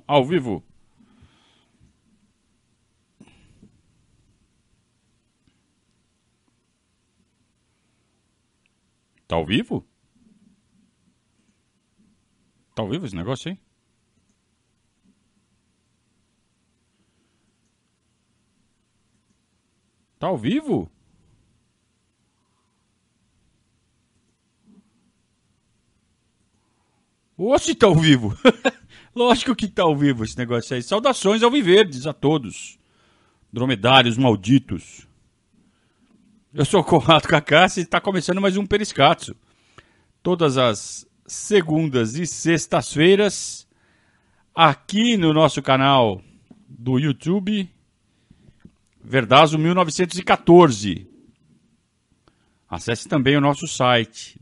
Ao vivo. Tá ao vivo? Tá ao vivo esse negócio aí? Tá ao vivo? Oxe, tá ao vivo. Lógico que tá ao vivo esse negócio aí. Saudações ao Viverdes a todos. Dromedários malditos. Eu sou o Conrado Cacassi e está começando mais um Periscatso. Todas as segundas e sextas-feiras, aqui no nosso canal do YouTube, Verdazo 1914. Acesse também o nosso site,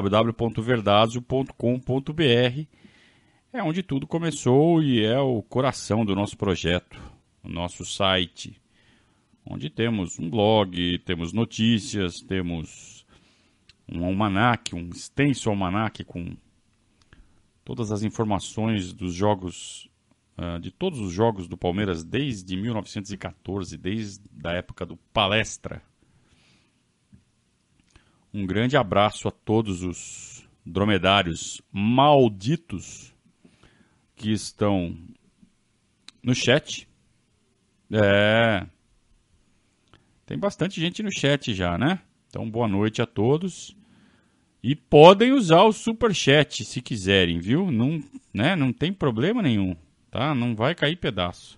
www.verdazo.com.br. É onde tudo começou e é o coração do nosso projeto, o nosso site, onde temos um blog, temos notícias, temos um almanaque, um extenso almanaque com todas as informações dos jogos, de todos os jogos do Palmeiras desde 1914, desde a época do Palestra. Um grande abraço a todos os dromedários malditos que estão no chat. Tem bastante gente no chat já, né? Então, boa noite a todos. E podem usar o superchat se quiserem, viu? Não, né? Não tem problema nenhum, tá? Não vai cair pedaço.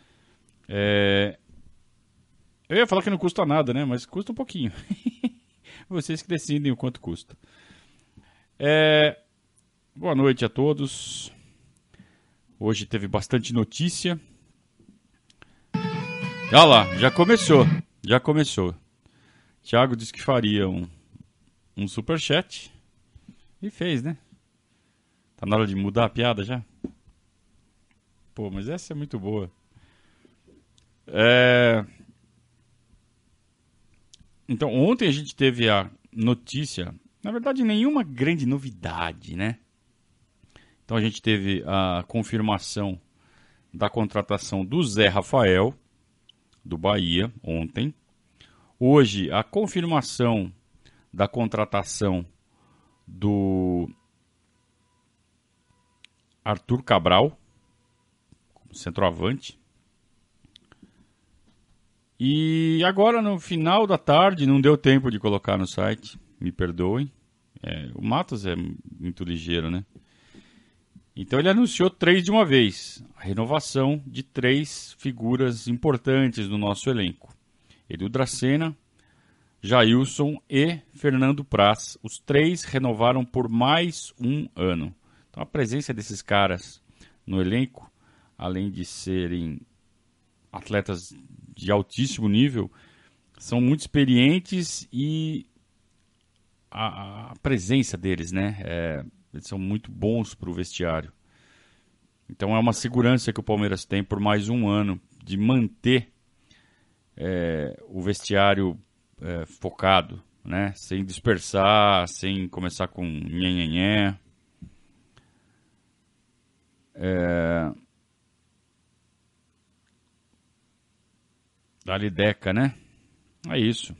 Eu ia falar que não custa nada, né? Mas custa um pouquinho. Vocês que decidem o quanto custa. Boa noite a todos. Hoje teve bastante notícia. Olha lá, já começou. Thiago disse que faria um superchat. E fez, né? Tá na hora de mudar a piada já? Pô, mas essa é muito boa. Então, ontem a gente teve a notícia, na verdade, nenhuma grande novidade, né? Então, a gente teve a confirmação da contratação do Zé Rafael, do Bahia, ontem. Hoje, a confirmação da contratação do Arthur Cabral, centroavante. E agora, no final da tarde, não deu tempo de colocar no site, me perdoem. O Matos é muito ligeiro, né? Então ele anunciou 3 de uma vez, a renovação de 3 figuras importantes do nosso elenco. Edu Dracena, Jailson e Fernando Praz. Os 3 renovaram por mais um ano. Então a presença desses caras no elenco, além de serem atletas de altíssimo nível, são muito experientes e a presença deles, né? Eles são muito bons para o vestiário. Então é uma segurança que o Palmeiras tem por mais um ano de manter o vestiário focado, né? Sem dispersar, sem começar com nhenhenhé. Dali Deca, né? É isso.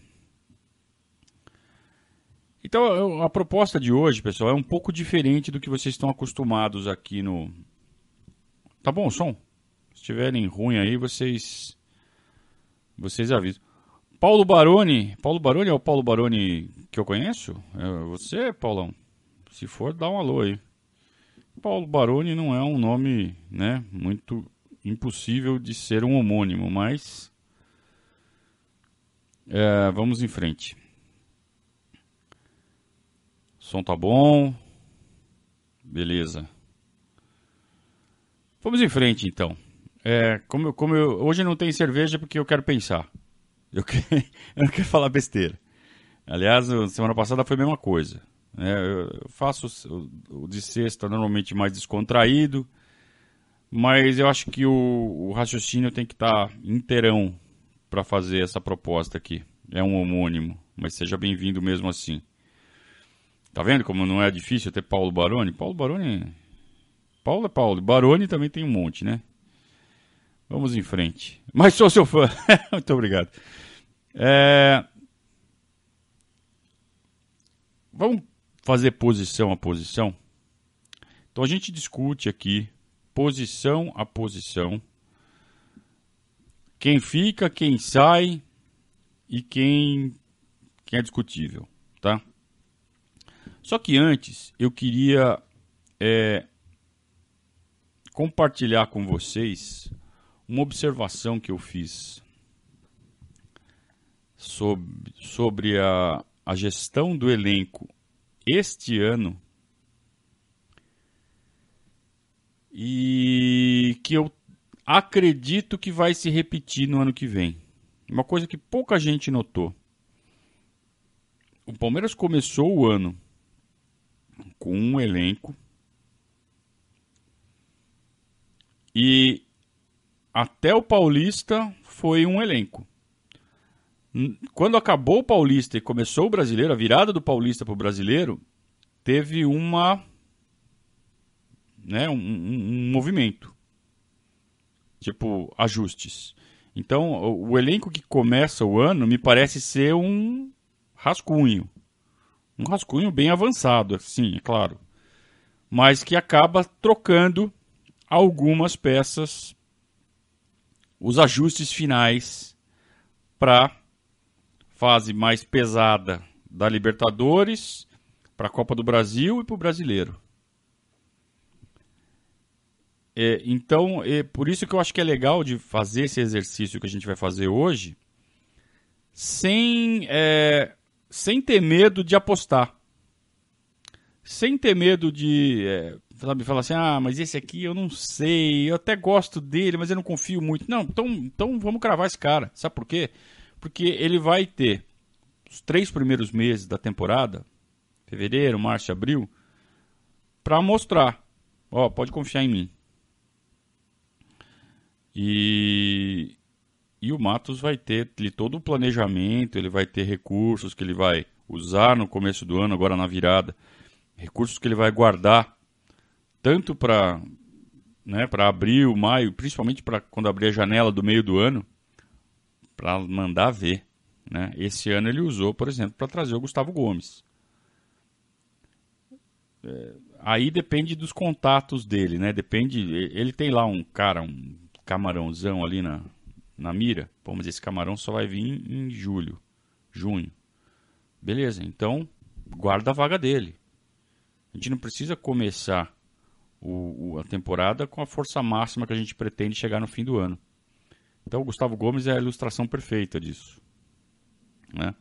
Então, a proposta de hoje, pessoal, é um pouco diferente do que vocês estão acostumados aqui no... Tá bom o som? Se estiverem ruim aí, vocês avisam. Paulo Baroni é o Paulo Baroni que eu conheço? É você, Paulão? Se for, dá um alô aí. Paulo Baroni não é um nome, né, muito impossível de ser um homônimo, mas... vamos em frente. O som tá bom. Beleza. Vamos em frente, então. Hoje não tem cerveja porque eu quero pensar. Eu não quero falar besteira. Aliás, semana passada foi a mesma coisa. Eu faço o de sexta normalmente mais descontraído, mas eu acho que o raciocínio tem que estar inteirão para fazer essa proposta aqui. É um homônimo, mas seja bem-vindo mesmo assim. Tá vendo como não é difícil ter Paulo Baroni? Paulo Baroni Paulo é Paulo. Baroni também tem um monte, né? Vamos em frente. Mas sou seu fã. Muito obrigado. Vamos fazer posição a posição? Então a gente discute aqui, posição a posição, quem fica, quem sai e quem é discutível, tá? Só que antes eu queria compartilhar com vocês uma observação que eu fiz sobre a gestão do elenco este ano e que eu acredito que vai se repetir no ano que vem. Uma coisa que pouca gente notou. O Palmeiras começou o ano com um elenco e até o Paulista foi um elenco. Quando acabou o Paulista e começou o Brasileiro, a virada do Paulista para o Brasileiro, teve um movimento. Tipo, ajustes. Então, o elenco que começa o ano me parece ser um rascunho. Um rascunho bem avançado, sim, é claro. Mas que acaba trocando algumas peças, os ajustes finais para fase mais pesada da Libertadores, para a Copa do Brasil e para o Brasileiro. Então, por isso que eu acho que é legal de fazer esse exercício que a gente vai fazer hoje, sem ter medo de apostar. Sem ter medo de falar assim, mas esse aqui eu não sei, eu até gosto dele, mas eu não confio muito. Não, então vamos cravar esse cara. Sabe por quê? Porque ele vai ter os 3 primeiros meses da temporada, fevereiro, março, abril, para mostrar, pode confiar em mim. E o Matos vai ter todo o planejamento, ele vai ter recursos que ele vai usar no começo do ano, agora na virada. Recursos que ele vai guardar, tanto para abril, maio, principalmente para quando abrir a janela do meio do ano, para mandar ver. Né? Esse ano ele usou, por exemplo, para trazer o Gustavo Gomes. Aí depende dos contatos dele, né? Depende, ele tem lá um camarãozão ali na mira. Pô, mas esse camarão só vai vir em junho. Beleza, então guarda a vaga dele. A gente não precisa começar a temporada com a força máxima que a gente pretende chegar no fim do ano. Então o Gustavo Gomes é a ilustração perfeita disso. Né?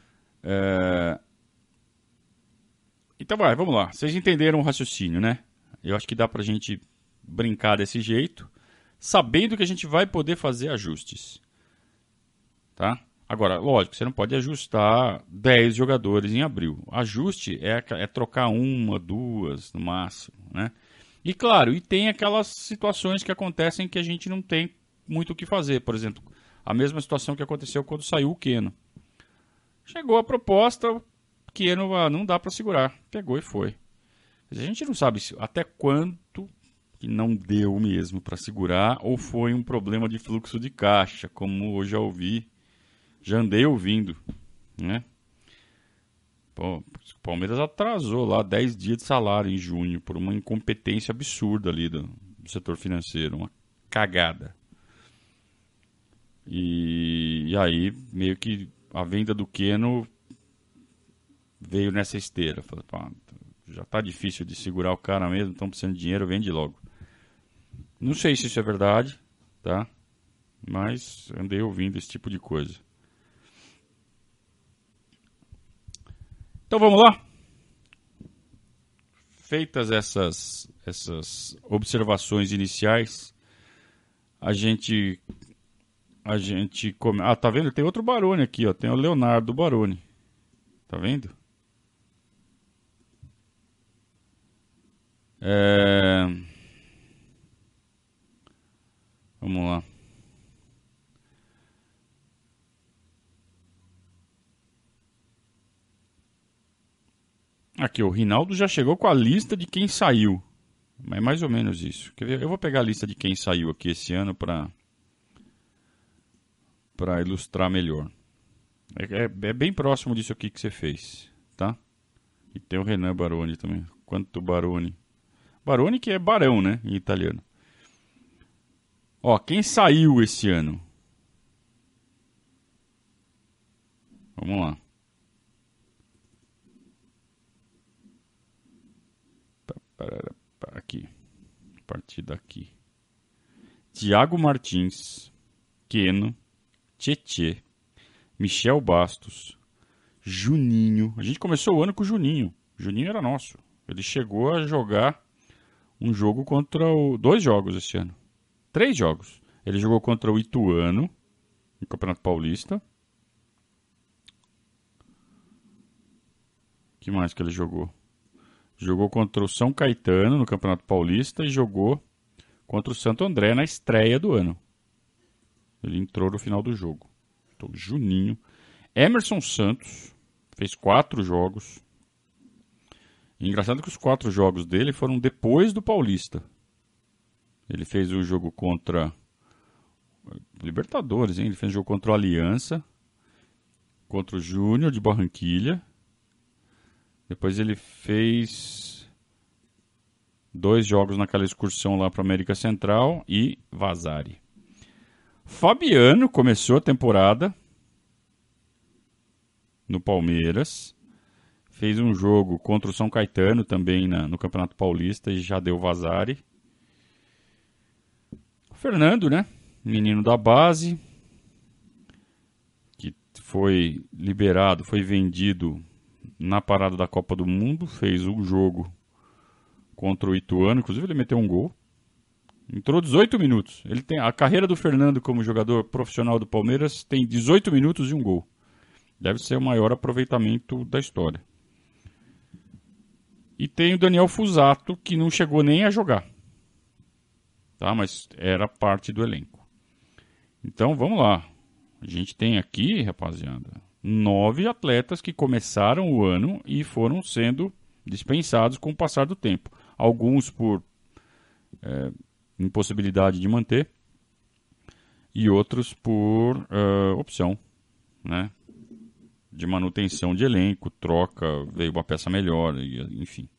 Então vamos lá. Vocês entenderam o raciocínio, né? Eu acho que dá pra gente brincar desse jeito, sabendo que a gente vai poder fazer ajustes. Tá? Agora, lógico, você não pode ajustar 10 jogadores em abril. Ajuste é trocar 1, 2 no máximo, né? E claro, e tem aquelas situações que acontecem que a gente não tem muito o que fazer. Por exemplo, a mesma situação que aconteceu quando saiu o Keno. Chegou a proposta, o Keno não dá para segurar. Pegou e foi. Mas a gente não sabe até quanto que não deu mesmo para segurar ou foi um problema de fluxo de caixa, como eu já andei ouvindo, né? Pô, o Palmeiras atrasou lá 10 dias de salário em junho por uma incompetência absurda ali do setor financeiro, uma cagada. E aí meio que a venda do Keno veio nessa esteira. Falei, já tá difícil de segurar o cara mesmo, estão precisando de dinheiro, vende logo. Não sei se isso é verdade, tá? Mas andei ouvindo esse tipo de coisa. Então vamos lá? Feitas essas observações iniciais, a gente come... tá vendo? Tem outro Baroni aqui, ó. Tem o Leonardo Baroni. Tá vendo? Vamos lá. Aqui, o Rinaldo já chegou com a lista de quem saiu. Mas é mais ou menos isso. Quer ver? Eu vou pegar a lista de quem saiu aqui esse ano para ilustrar melhor. É bem próximo disso aqui que você fez, tá? E tem o Renan Baroni também. Quanto Baroni? Baroni que é barão, né? Em italiano. Ó, quem saiu esse ano? Vamos lá. Aqui. A partir daqui. Thiago Martins. Keno. Tietê. Michel Bastos. Juninho. A gente começou o ano com o Juninho. O Juninho era nosso. Ele chegou a jogar um jogo contra o... 2 jogos esse ano. 3 jogos. Ele jogou contra o Ituano, no Campeonato Paulista. O que mais que ele jogou? Jogou contra o São Caetano, no Campeonato Paulista, e jogou contra o Santo André na estreia do ano. Ele entrou no final do jogo. Então, Juninho. Emerson Santos fez 4 jogos. E engraçado que os 4 jogos dele foram depois do Paulista. Ele fez o jogo contra Libertadores, hein? Ele fez o jogo contra o Aliança, contra o Júnior de Barranquilha. Depois ele fez 2 jogos naquela excursão lá para América Central e Vasari. Fabiano começou a temporada no Palmeiras. Fez um jogo contra o São Caetano também no Campeonato Paulista e já deu Vasari. Fernando, né? Menino da base, que foi liberado, foi vendido na parada da Copa do Mundo, fez um jogo contra o Ituano, inclusive ele meteu um gol. Entrou 18 minutos. Ele tem a carreira do Fernando como jogador profissional do Palmeiras tem 18 minutos e um gol. Deve ser o maior aproveitamento da história. E tem o Daniel Fusato, que não chegou nem a jogar. Tá? Mas era parte do elenco. Então, vamos lá. A gente tem aqui, rapaziada, 9 atletas que começaram o ano e foram sendo dispensados com o passar do tempo. Alguns por impossibilidade de manter e outros por opção, né? De manutenção de elenco, troca, veio uma peça melhor, enfim.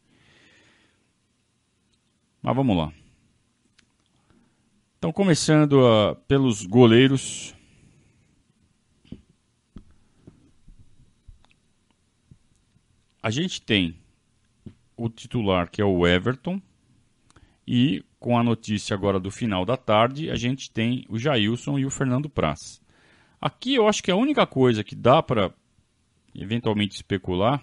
Mas vamos lá. Então, começando pelos goleiros. A gente tem o titular, que é o Everton. E com a notícia agora do final da tarde, a gente tem o Jailson e o Fernando Praz. Aqui eu acho que a única coisa que dá para eventualmente especular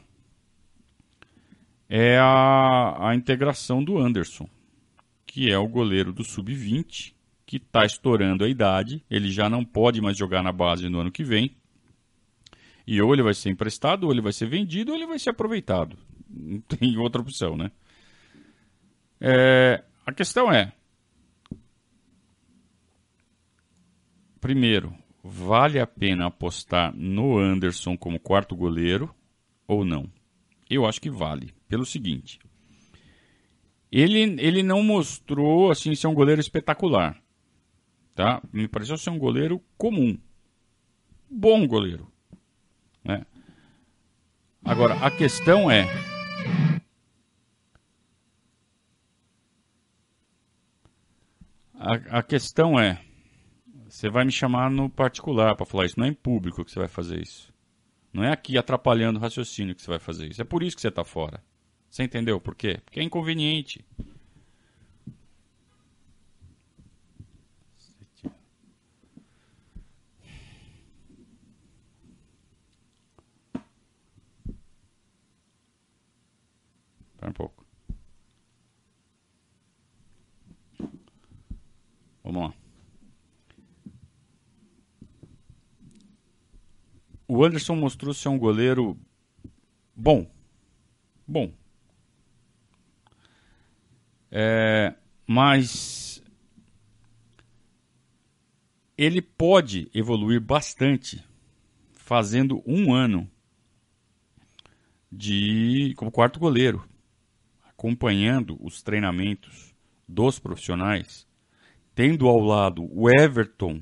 é a integração do Anderson, que é o goleiro do Sub-20, que está estourando a idade, ele já não pode mais jogar na base no ano que vem, e ou ele vai ser emprestado, ou ele vai ser vendido, ou ele vai ser aproveitado. Não tem outra opção, né? A questão é, primeiro, vale a pena apostar no Anderson como quarto goleiro ou não? Eu acho que vale, pelo seguinte, ele não mostrou assim ser um goleiro espetacular. Tá? Me pareceu ser um goleiro comum. Bom goleiro. Né? Agora, a questão é... A questão é... Você vai me chamar no particular para falar isso. Não é em público que você vai fazer isso. Não é aqui atrapalhando o raciocínio que você vai fazer isso. É por isso que você está fora. Você entendeu por quê? Porque é inconveniente. Espera um pouco. Vamos lá. O Anderson mostrou ser um goleiro bom. Bom. Mas ele pode evoluir bastante fazendo um ano como quarto goleiro. acompanhando os treinamentos dos profissionais, tendo ao lado o Everton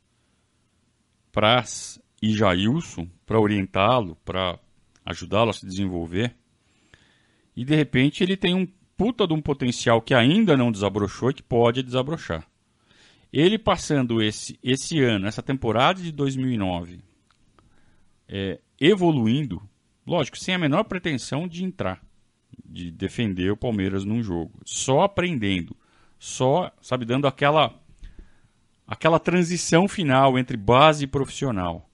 Praz e Jailson para orientá-lo, para ajudá-lo a se desenvolver, e de repente ele tem um puta de um potencial que ainda não desabrochou e que pode desabrochar. Ele passando esse ano, essa temporada de 2009, evoluindo, lógico, sem a menor pretensão de entrar, de defender o Palmeiras num jogo, só aprendendo, só, sabe, dando aquela transição final entre base e profissional.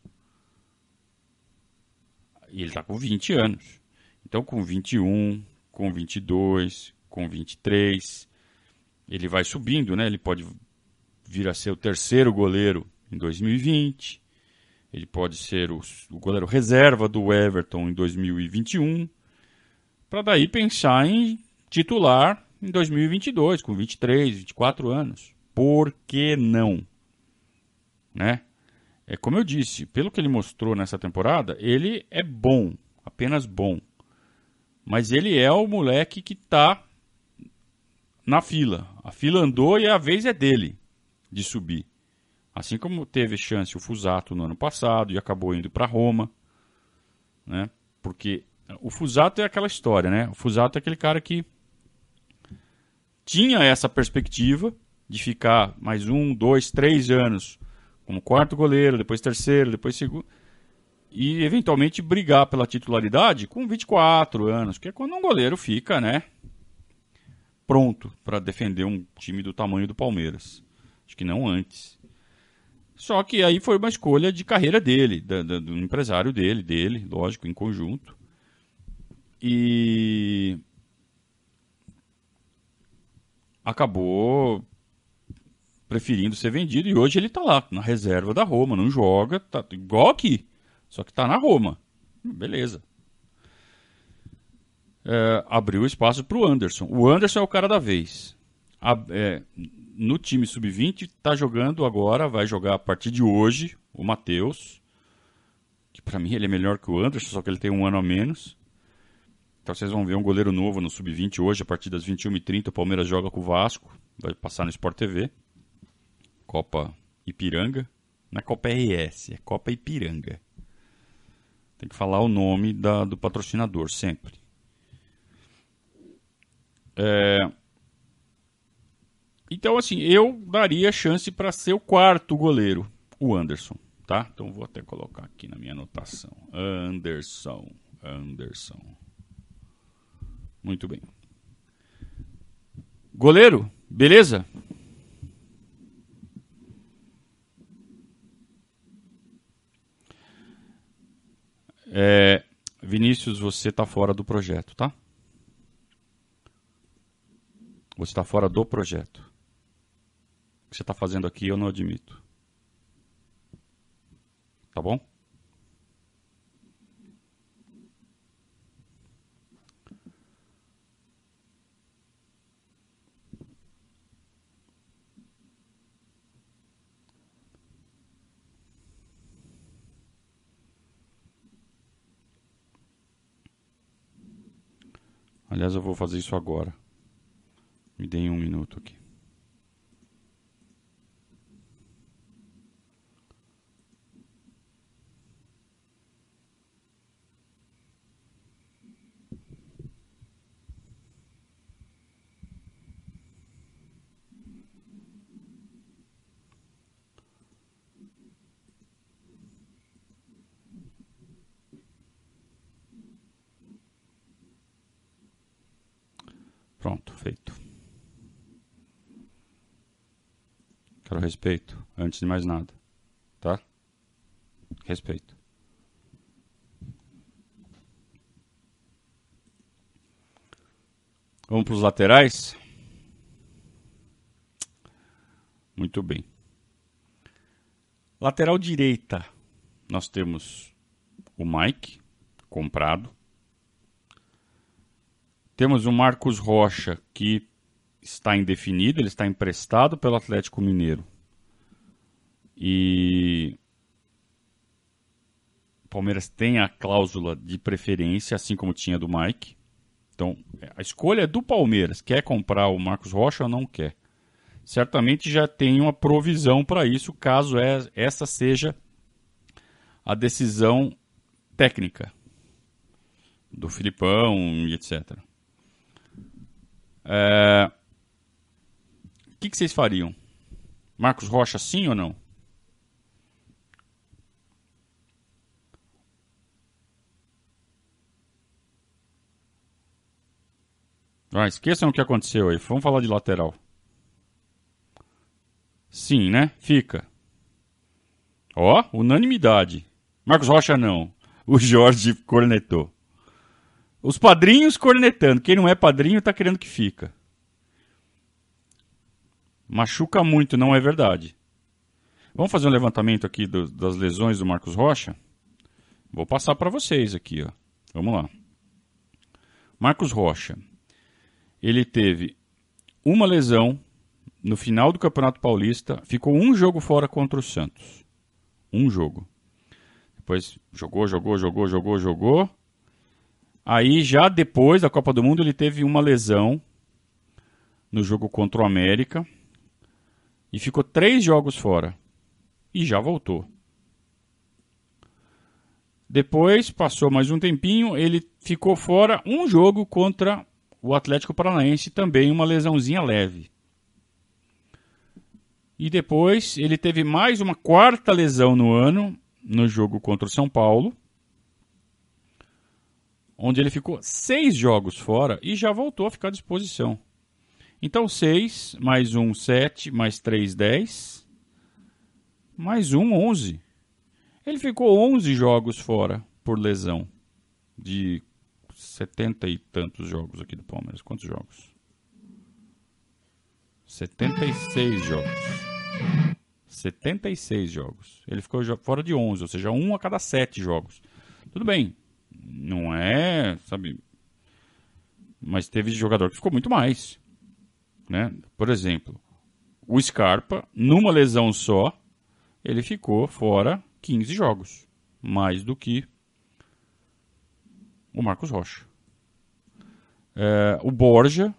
E ele está com 20 anos. Então, com 21, com 22, com 23, ele vai subindo, né? Ele pode vir a ser o terceiro goleiro em 2020. Ele pode ser o goleiro reserva do Everton em 2021. Para daí pensar em titular em 2022, com 23, 24 anos. Por que não? Né? É como eu disse, pelo que ele mostrou nessa temporada, ele é bom, apenas bom. Mas ele é o moleque que está na fila. A fila andou e a vez é dele de subir. Assim como teve chance o Fusato no ano passado e acabou indo para Roma. Né? Porque o Fusato é aquela história, né? O Fusato é aquele cara que tinha essa perspectiva de ficar mais 1, 2, 3 anos como quarto goleiro, depois terceiro, depois segundo, e eventualmente brigar pela titularidade com 24 anos, que é quando um goleiro fica, né, pronto para defender um time do tamanho do Palmeiras. Acho que não antes. Só que aí foi uma escolha de carreira dele, do empresário dele, lógico, em conjunto. E acabou preferindo ser vendido, e hoje ele tá lá, na reserva da Roma, não joga, tá igual aqui, só que tá na Roma. Beleza. Abriu espaço pro Anderson. O Anderson é o cara da vez. No time sub-20 tá jogando agora, vai jogar a partir de hoje, o Matheus, que pra mim ele é melhor que o Anderson, só que ele tem um ano a menos. Então vocês vão ver um goleiro novo no sub-20 hoje, a partir das 21h30, o Palmeiras joga com o Vasco, vai passar no Sport TV. Copa Ipiranga. Não é Copa RS, é Copa Ipiranga. Tem que falar o nome do patrocinador, sempre. Então, assim, eu daria chance para ser o quarto goleiro, o Anderson, tá? Então vou até colocar aqui na minha anotação. Anderson. Muito bem. Goleiro, beleza? Vinícius, você tá fora do projeto, tá? Você tá fora do projeto. O que você tá fazendo aqui eu não admito. Tá bom? Aliás, eu vou fazer isso agora. Me deem um minuto aqui. Pronto, feito. Quero respeito, antes de mais nada. Tá? Respeito. Vamos para os laterais? Muito bem. Lateral direita, nós temos o Mike, comprado. Temos o Marcos Rocha, que está indefinido, ele está emprestado pelo Atlético Mineiro. E o Palmeiras tem a cláusula de preferência, assim como tinha do Mike. Então, a escolha é do Palmeiras. Quer comprar o Marcos Rocha ou não quer? Certamente já tem uma provisão para isso, caso essa seja a decisão técnica do Filipão e etc. O que vocês fariam? Marcos Rocha sim ou não? Esqueçam o que aconteceu aí. Vamos falar de lateral. Sim, né? Fica. Ó, unanimidade. Marcos Rocha não. O Jorge cornetou. Os padrinhos cornetando. Quem não é padrinho tá querendo que fica. Machuca muito, não é verdade. Vamos fazer um levantamento aqui das lesões do Marcos Rocha? Vou passar para vocês aqui, ó. Vamos lá. Marcos Rocha. Ele teve uma lesão no final do Campeonato Paulista. Ficou um jogo fora contra o Santos. Um jogo. Depois jogou. Aí já depois da Copa do Mundo ele teve uma lesão no jogo contra o América. E ficou 3 jogos fora. E já voltou. Depois, passou mais um tempinho, ele ficou fora um jogo contra o Atlético Paranaense, também uma lesãozinha leve. E depois, ele teve mais uma 4ª lesão no ano, no jogo contra o São Paulo, onde ele ficou 6 jogos fora e já voltou a ficar à disposição. Então, 6, mais 1, 7, mais 3, 10, mais 1, 11. Ele ficou 11 jogos fora por lesão. De 70 e tantos jogos aqui do Palmeiras. Quantos jogos? 76 jogos. 76 jogos. Ele ficou fora de 11, ou seja, 1 a cada 7 jogos. Tudo bem. Não é, sabe... Mas teve jogador que ficou muito mais. Né? Por exemplo, o Scarpa, numa lesão só, ele ficou fora 15 jogos. Mais do que o Marcos Rocha. O Borja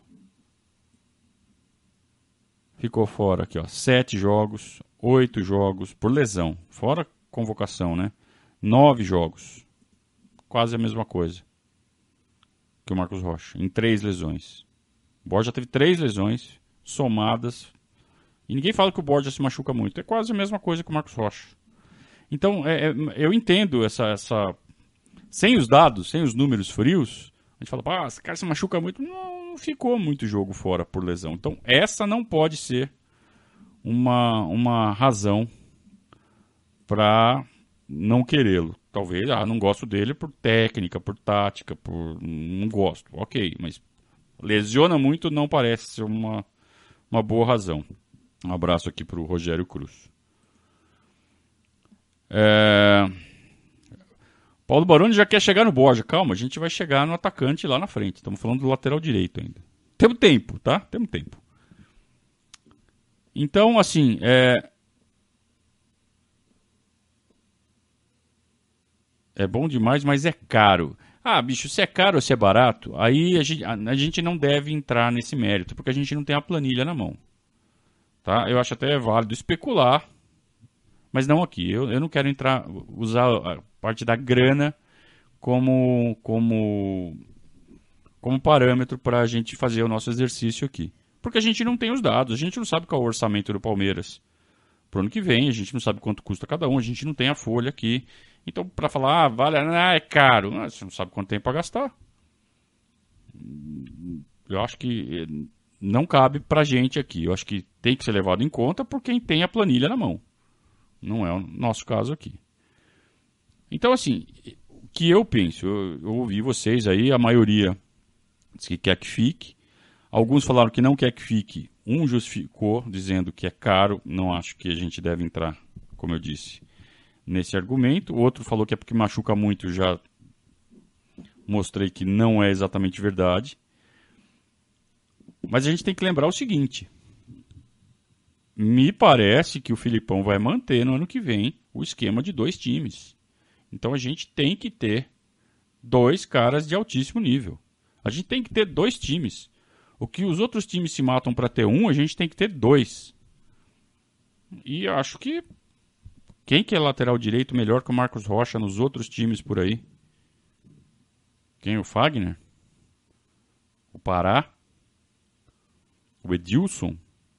ficou fora aqui, ó, 7 jogos, 8 jogos por lesão. Fora convocação, né? 9 jogos. Quase a mesma coisa que o Marcos Rocha, em 3 lesões. O Borja teve 3 lesões somadas. E ninguém fala que o Borja se machuca muito. É quase a mesma coisa que o Marcos Rocha. Então, eu entendo essa... Sem os dados, sem os números frios, a gente fala, esse cara se machuca muito. Não ficou muito jogo fora por lesão. Então, essa não pode ser uma razão para não querê-lo. Talvez, não gosto dele por técnica, por tática, não gosto. Ok, mas lesiona muito não parece ser uma boa razão. Um abraço aqui para o Rogério Cruz. Paulo Baroni já quer chegar no Borja. Calma, a gente vai chegar no atacante lá na frente. Estamos falando do lateral direito ainda. Temos tempo, tá? Temos tempo. Então, assim, é bom demais, mas é caro. Bicho, se é caro ou se é barato, aí a gente não deve entrar nesse mérito, porque a gente não tem a planilha na mão. Tá? Eu acho até válido especular, mas não aqui. Eu não quero usar a parte da grana como parâmetro para a gente fazer o nosso exercício aqui. Porque a gente não tem os dados, a gente não sabe qual é o orçamento do Palmeiras pro ano que vem, a gente não sabe quanto custa cada um, a gente não tem a folha aqui. Então, para falar, vale, é caro, você não sabe quanto tem para gastar. Eu acho que não cabe pra gente aqui. Eu acho que tem que ser levado em conta por quem tem a planilha na mão. Não é o nosso caso aqui. Então, assim, o que eu penso? Eu ouvi vocês aí, a maioria diz que quer que fique. Alguns falaram que não quer que fique. Um justificou, dizendo que é caro. Não acho que a gente deve entrar, como eu disse, nesse argumento. O outro falou que é porque machuca muito. Já mostrei que não é exatamente verdade. Mas a gente tem que lembrar o seguinte. Me parece que o Filipão vai manter no ano que vem o esquema de 2 times. Então a gente tem que ter 2 caras de altíssimo nível. A gente tem que ter 2 times. O que os outros times se matam para ter um, a gente tem que ter 2. E acho que quem que é lateral direito melhor que o Marcos Rocha nos outros times por aí? Quem? O Fagner? O Pará? O Edilson?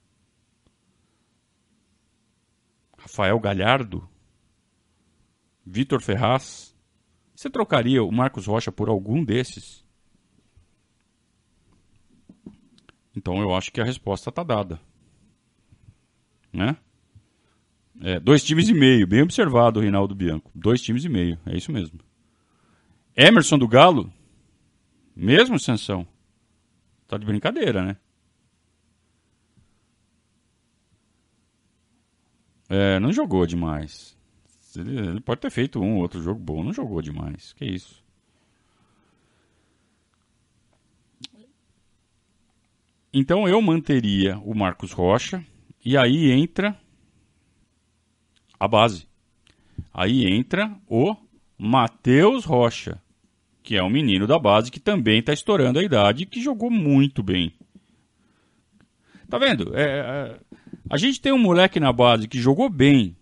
Rafael Galhardo? Vitor Ferraz? Você trocaria o Marcos Rocha por algum desses? Então eu acho que a resposta está dada. Né? 2 times e meio, bem observado, Reinaldo Bianco. 2 times e meio, é isso mesmo. Emerson do Galo? Mesmo, Sansão? Tá de brincadeira, né? Não jogou demais. Ele pode ter feito um ou outro jogo bom, não jogou demais. Que isso? Então eu manteria o Marcos Rocha e aí entra a base. Aí entra o Matheus Rocha, que é um menino da base que também está estourando a idade e que jogou muito bem. Tá vendo? A gente tem um moleque na base que jogou bem,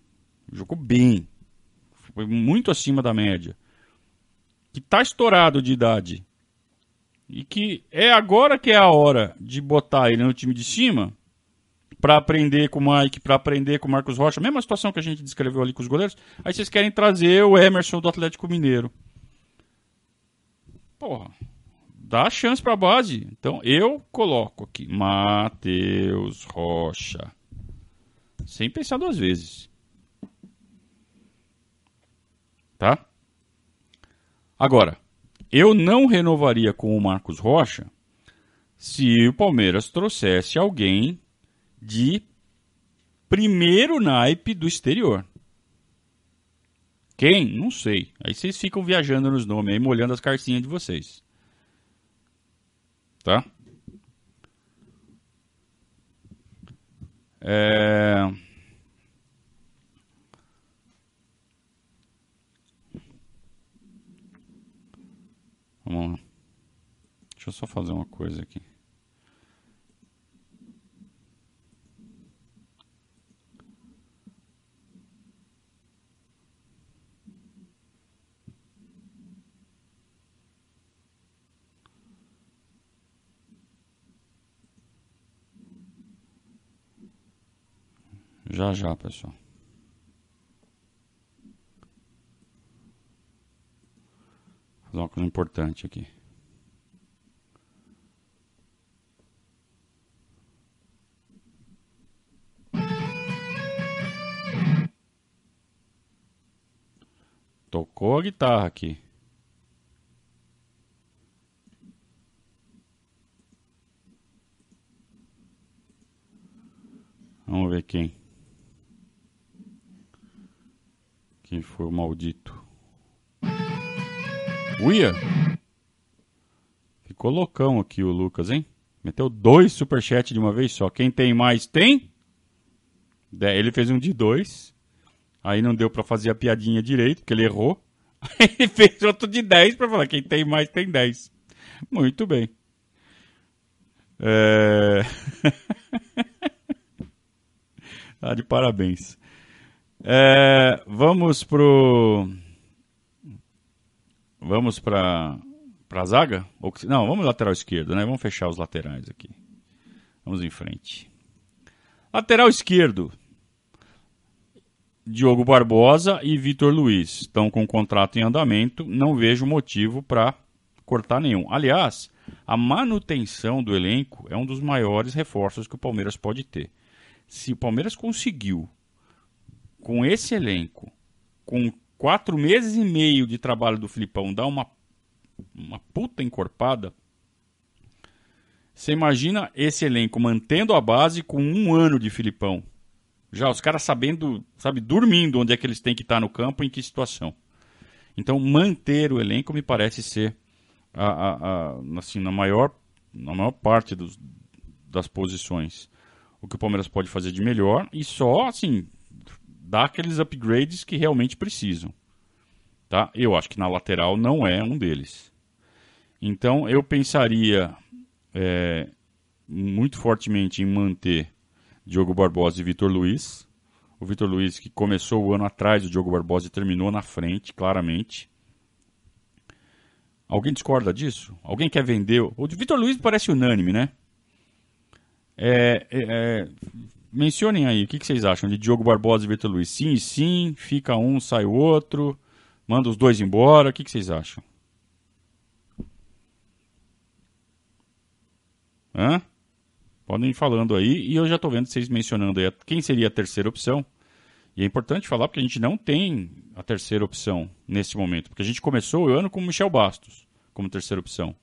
foi muito acima da média, que está estourado de idade e que é agora que é a hora de botar ele no time de cima para aprender com o Mike, para aprender com o Marcos Rocha, mesma situação que a gente descreveu ali com os goleiros. Aí vocês querem trazer o Emerson do Atlético Mineiro. Porra, dá chance para a base. Então eu coloco aqui Matheus Rocha, sem pensar 2 vezes. Tá? Agora, eu não renovaria com o Marcos Rocha se o Palmeiras trouxesse alguém de primeiro naipe do exterior. Quem? Não sei. Aí vocês ficam viajando nos nomes aí, molhando as carcinhas de vocês. Tá? Vamos lá. Deixa eu só fazer uma coisa aqui. Já, pessoal. Vou fazer uma coisa importante aqui. Tocou a guitarra aqui. Vamos ver quem. Quem foi o maldito? Uia! Ficou loucão aqui o Lucas, hein? Meteu 2 superchats de uma vez só. Quem tem mais tem? Ele fez um de 2. Aí não deu pra fazer a piadinha direito, porque ele errou. Aí ele fez outro de 10 pra falar quem tem mais tem 10. Muito bem. Tá de parabéns. Vamos pra zaga? Não, vamos lateral esquerdo, né? Vamos fechar os laterais aqui. Vamos em frente. Lateral esquerdo. Diogo Barbosa e Vitor Luiz estão com o contrato em andamento. Não vejo motivo para cortar nenhum. Aliás, a manutenção do elenco é um dos maiores reforços que o Palmeiras pode ter. Se o Palmeiras conseguiu, com esse elenco, com 4 meses e meio de trabalho do Filipão, dar uma puta encorpada, você imagina esse elenco mantendo a base com 1 ano de Filipão. Já os caras sabendo, dormindo onde é que eles têm que estar no campo, em que situação. Então, manter o elenco me parece ser, assim, na maior parte das posições, o que o Palmeiras pode fazer de melhor e só, assim, dar aqueles upgrades que realmente precisam. Tá? Eu acho que na lateral não é um deles. Então eu pensaria muito fortemente em manter Diogo Barbosa e Vitor Luiz. O Vitor Luiz que começou o ano atrás do Diogo Barbosa e terminou na frente, claramente. Alguém discorda disso? Alguém quer vender? O Vitor Luiz parece unânime, né? Mencionem aí, o que vocês acham de Diogo Barbosa e Vitor Luiz? Sim e sim, fica um, sai o outro, manda os dois embora, o que vocês acham? Hã? Podem ir falando aí, e eu já estou vendo vocês mencionando aí quem seria a terceira opção. E é importante falar porque a gente não tem a terceira opção nesse momento, porque a gente começou o ano com o Michel Bastos como terceira opção.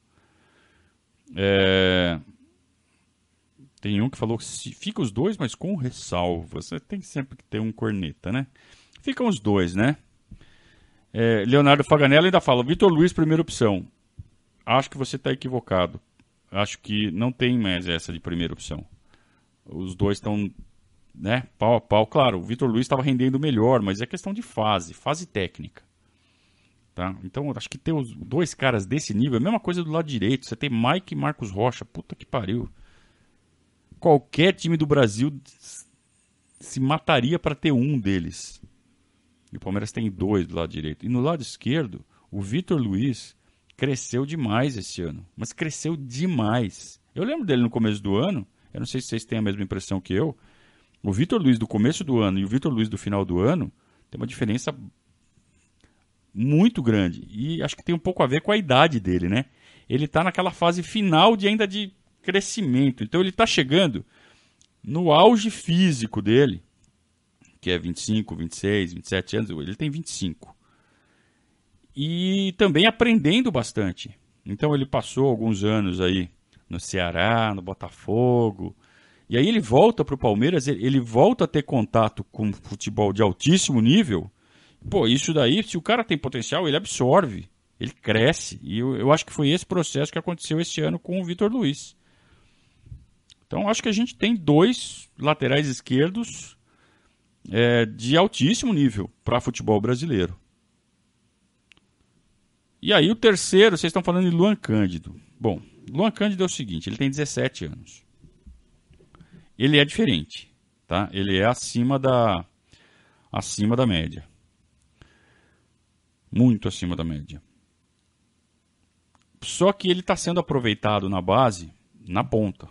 Tem um que falou que fica os dois, mas com ressalvas. Você tem sempre que ter um corneta, né? Ficam os dois, né? Leonardo Faganello ainda fala, Vitor Luiz, primeira opção. Acho que você está equivocado. Acho que não tem mais essa de primeira opção. Os dois estão, né, pau a pau. Claro, o Vitor Luiz estava rendendo melhor, mas é questão de fase técnica. Tá? Então, acho que ter os dois caras desse nível é a mesma coisa do lado direito. Você tem Mike e Marcos Rocha. Puta que pariu. Qualquer time do Brasil se mataria para ter um deles. E o Palmeiras tem dois do lado direito. E no lado esquerdo, o Vitor Luiz cresceu demais esse ano. Mas cresceu demais. Eu lembro dele no começo do ano. Eu não sei se vocês têm a mesma impressão que eu. O Vitor Luiz do começo do ano e o Vitor Luiz do final do ano tem uma diferença muito grande. E acho que tem um pouco a ver com a idade dele, né? Ele está naquela fase final ainda de crescimento. Então ele está chegando no auge físico dele, que é 25, 26, 27 anos. Ele tem 25. E também aprendendo bastante. Então ele passou alguns anos aí no Ceará, no Botafogo. E aí ele volta para o Palmeiras, ele volta a ter contato com futebol de altíssimo nível. Pô, isso daí, se o cara tem potencial, ele absorve, ele cresce. E eu acho que foi esse processo que aconteceu esse ano com o Vitor Luiz. Então acho que a gente tem dois laterais esquerdos de altíssimo nível para futebol brasileiro. E aí o terceiro, vocês estão falando de Luan Cândido. Bom, Luan Cândido é o seguinte, ele tem 17 anos. Ele é diferente, tá? Ele é acima da média. Muito acima da média. Só que ele está sendo aproveitado na base, na ponta.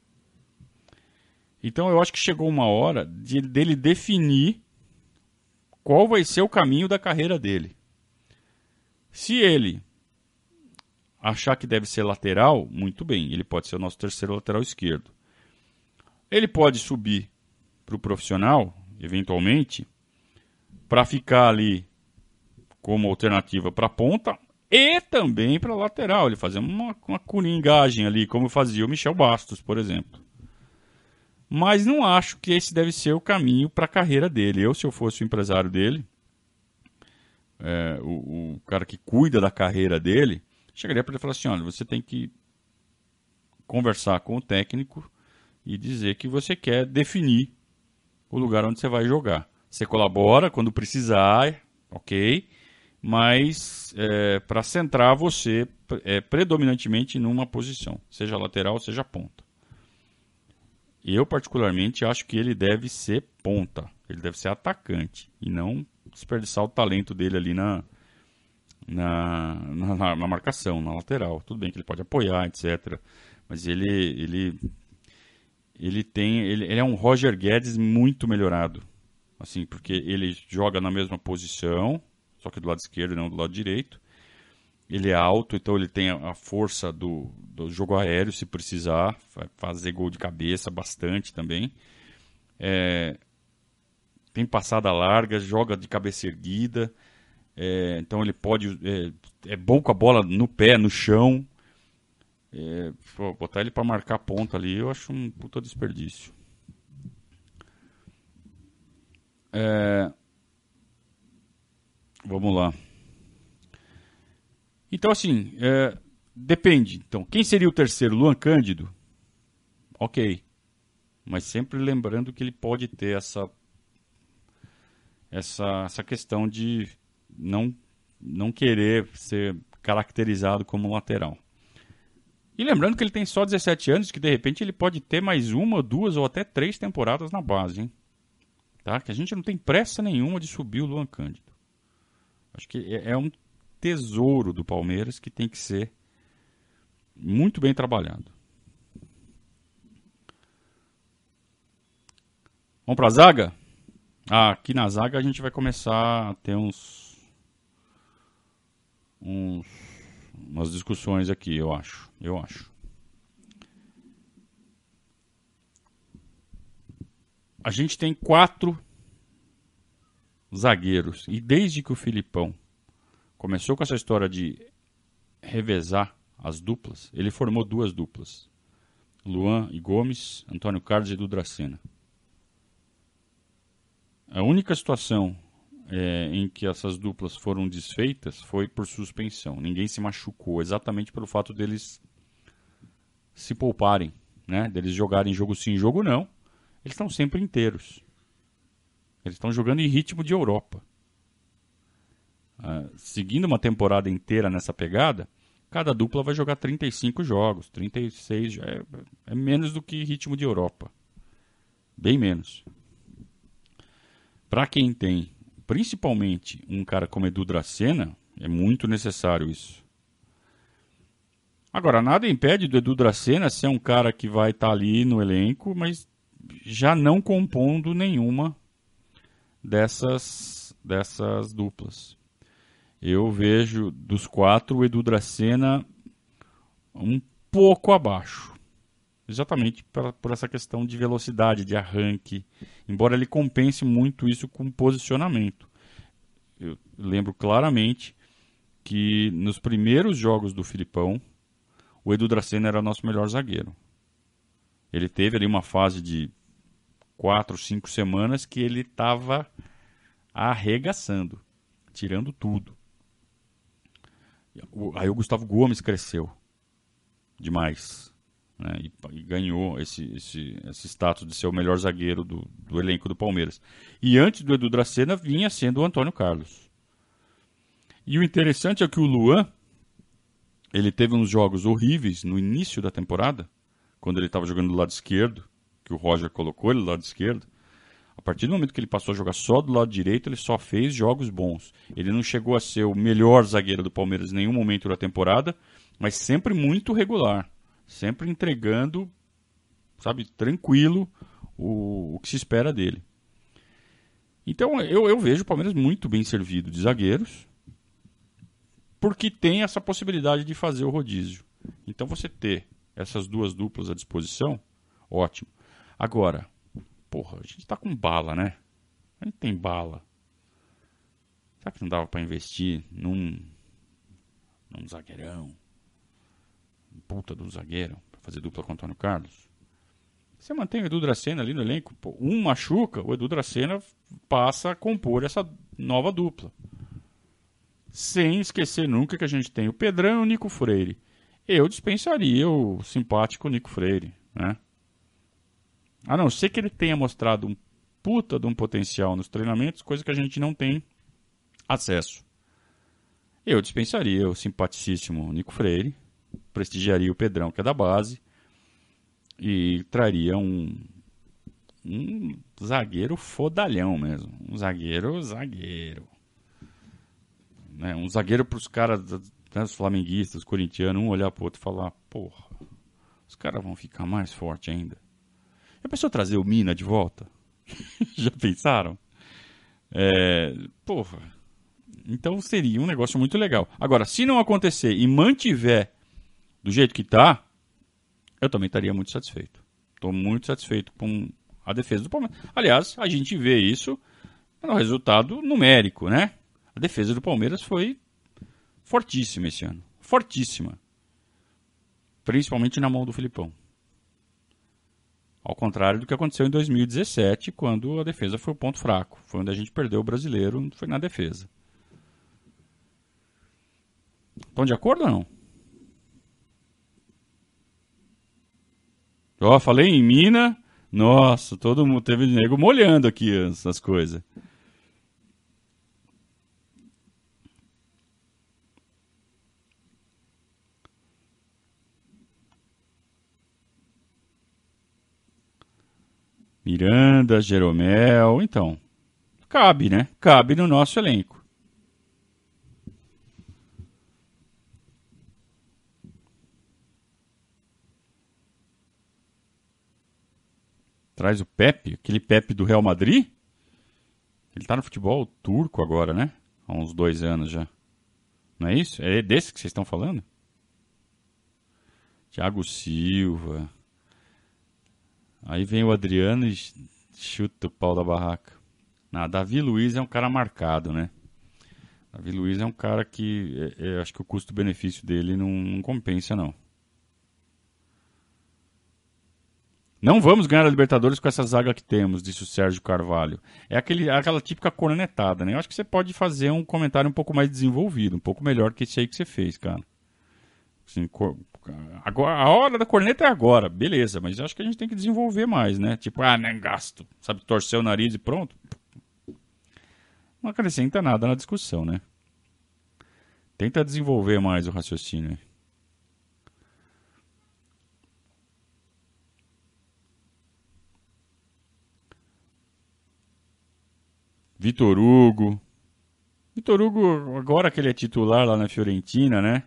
Então eu acho que chegou uma hora dele definir qual vai ser o caminho da carreira dele. Se ele achar que deve ser lateral, muito bem, ele pode ser o nosso terceiro lateral esquerdo. Ele pode subir para o profissional, eventualmente, para ficar ali como alternativa para a ponta e também para a lateral. Ele fazer uma coringagem ali, como fazia o Michel Bastos, por exemplo. Mas não acho que esse deve ser o caminho para a carreira dele. Se eu fosse o empresário dele, o cara que cuida da carreira dele, chegaria para ele e falar assim, olha, você tem que conversar com o técnico e dizer que você quer definir o lugar onde você vai jogar. Você colabora quando precisar, ok, mas para centrar você predominantemente numa posição, seja lateral, seja ponta. Eu, particularmente, acho que ele deve ser ponta. Ele deve ser atacante. E não desperdiçar o talento dele ali na marcação, na lateral. Tudo bem que ele pode apoiar, etc. Mas ele é um Roger Guedes muito melhorado. Assim, porque ele joga na mesma posição, só que do lado esquerdo e não do lado direito. Ele é alto, então ele tem a força do jogo aéreo, se precisar. Vai fazer gol de cabeça bastante também. Tem passada larga, joga de cabeça erguida. Então ele pode... É bom com a bola no pé, no chão. Botar ele para marcar ponta ali, eu acho um puta desperdício. Vamos lá. Então, assim, depende. Então, quem seria o terceiro? Luan Cândido? Ok. Mas sempre lembrando que ele pode ter essa questão de não querer ser caracterizado como lateral. E lembrando que ele tem só 17 anos, que de repente ele pode ter mais uma, duas ou até 3 temporadas na base, hein? Tá? Que a gente não tem pressa nenhuma de subir o Luan Cândido. Acho que é um tesouro do Palmeiras que tem que ser muito bem trabalhado. Vamos para a zaga? Aqui na zaga a gente vai começar a ter umas discussões aqui, eu acho. A gente tem 4 zagueiros. E desde que o Filipão começou com essa história de revezar as duplas, ele formou 2 duplas. Luan e Gomes, Antônio Carlos e Edu Dracena. A única situação em que essas duplas foram desfeitas foi por suspensão. Ninguém se machucou, exatamente pelo fato deles se pouparem, né? Deles jogarem jogo sim, jogo não. Eles estão sempre inteiros. Eles estão jogando em ritmo de Europa. Seguindo uma temporada inteira nessa pegada, cada dupla vai jogar 35 jogos, 36, é menos do que ritmo de Europa. Bem menos. Para quem tem, principalmente, um cara como Edu Dracena, é muito necessário isso. Agora, nada impede do Edu Dracena ser um cara que vai estar ali no elenco, mas já não compondo nenhuma dessas duplas. Eu vejo dos 4 o Edu Dracena um pouco abaixo. Exatamente por essa questão de velocidade, de arranque. Embora ele compense muito isso com posicionamento. Eu lembro claramente que nos primeiros jogos do Filipão, o Edu Dracena era o nosso melhor zagueiro. Ele teve ali uma fase de 4, 5 semanas que ele estava arregaçando, tirando tudo. Aí o Gustavo Gomes cresceu demais, né, e ganhou esse status de ser o melhor zagueiro do elenco do Palmeiras. E antes do Edu Dracena vinha sendo o Antônio Carlos. E o interessante é que o Luan, ele teve uns jogos horríveis no início da temporada, quando ele estava jogando do lado esquerdo, que o Roger colocou ele do lado esquerdo. A partir do momento que ele passou a jogar só do lado direito, ele só fez jogos bons. Ele não chegou a ser o melhor zagueiro do Palmeiras em nenhum momento da temporada, mas sempre muito regular. Sempre entregando, sabe, tranquilo o que se espera dele. Então eu vejo o Palmeiras muito bem servido de zagueiros, porque tem essa possibilidade de fazer o rodízio. Então você ter essas 2 duplas à disposição, ótimo. Agora, porra, a gente tá com bala, né? A gente tem bala. Será que não dava pra investir num zagueirão? Um puta do zagueiro, pra fazer dupla com o Antônio Carlos? Você mantém o Edu Dracena ali no elenco, pô, um machuca, o Edu Dracena passa a compor essa nova dupla. Sem esquecer nunca que a gente tem o Pedrão e o Nico Freire. Eu dispensaria o simpático Nico Freire, né? A não ser que ele tenha mostrado um puta de um potencial nos treinamentos, coisa que a gente não tem acesso. Eu dispensaria o simpaticíssimo Nico Freire, prestigiaria o Pedrão, que é da base, e traria um zagueiro fodalhão mesmo. Um zagueiro. Né? Um zagueiro para os caras, né, os flamenguistas, os corintianos, um olhar para o outro e falar, porra, os caras vão ficar mais fortes ainda. Já pensou trazer o Mina de volta? Já pensaram? Porra. Então seria um negócio muito legal. Agora, se não acontecer e mantiver do jeito que tá, eu também estaria muito satisfeito. Estou muito satisfeito com a defesa do Palmeiras. Aliás, a gente vê isso no resultado numérico, né? A defesa do Palmeiras foi fortíssima esse ano. Fortíssima. Principalmente na mão do Filipão. Ao contrário do que aconteceu em 2017, quando a defesa foi o ponto fraco. Foi onde a gente perdeu o brasileiro, foi na defesa. Estão de acordo ou não? Ó, falei em mina. Nossa, todo mundo teve nego molhando aqui essas coisas. Miranda, Jeromel, então. Cabe, né? Cabe no nosso elenco. Traz o Pepe, aquele Pepe do Real Madrid. Ele tá no futebol turco agora, né? Há uns 2 anos já. Não é isso? É desse que vocês estão falando? Thiago Silva. Aí vem o Adriano e chuta o pau da barraca. Não, Davi Luiz é um cara marcado, né? Davi Luiz é um cara que acho que o custo-benefício dele não compensa, não. Não vamos ganhar a Libertadores com essa zaga que temos, disse o Sérgio Carvalho. É aquela típica cornetada, né? Eu acho que você pode fazer um comentário um pouco mais desenvolvido, um pouco melhor que esse aí que você fez, cara. Assim, agora, a hora da corneta é agora, beleza, mas eu acho que a gente tem que desenvolver mais, né? Tipo, nem gasto, sabe, torcer o nariz e pronto. Não acrescenta nada na discussão, né? Tenta desenvolver mais o raciocínio. Vitor Hugo. Vitor Hugo, agora que ele é titular lá na Fiorentina, né?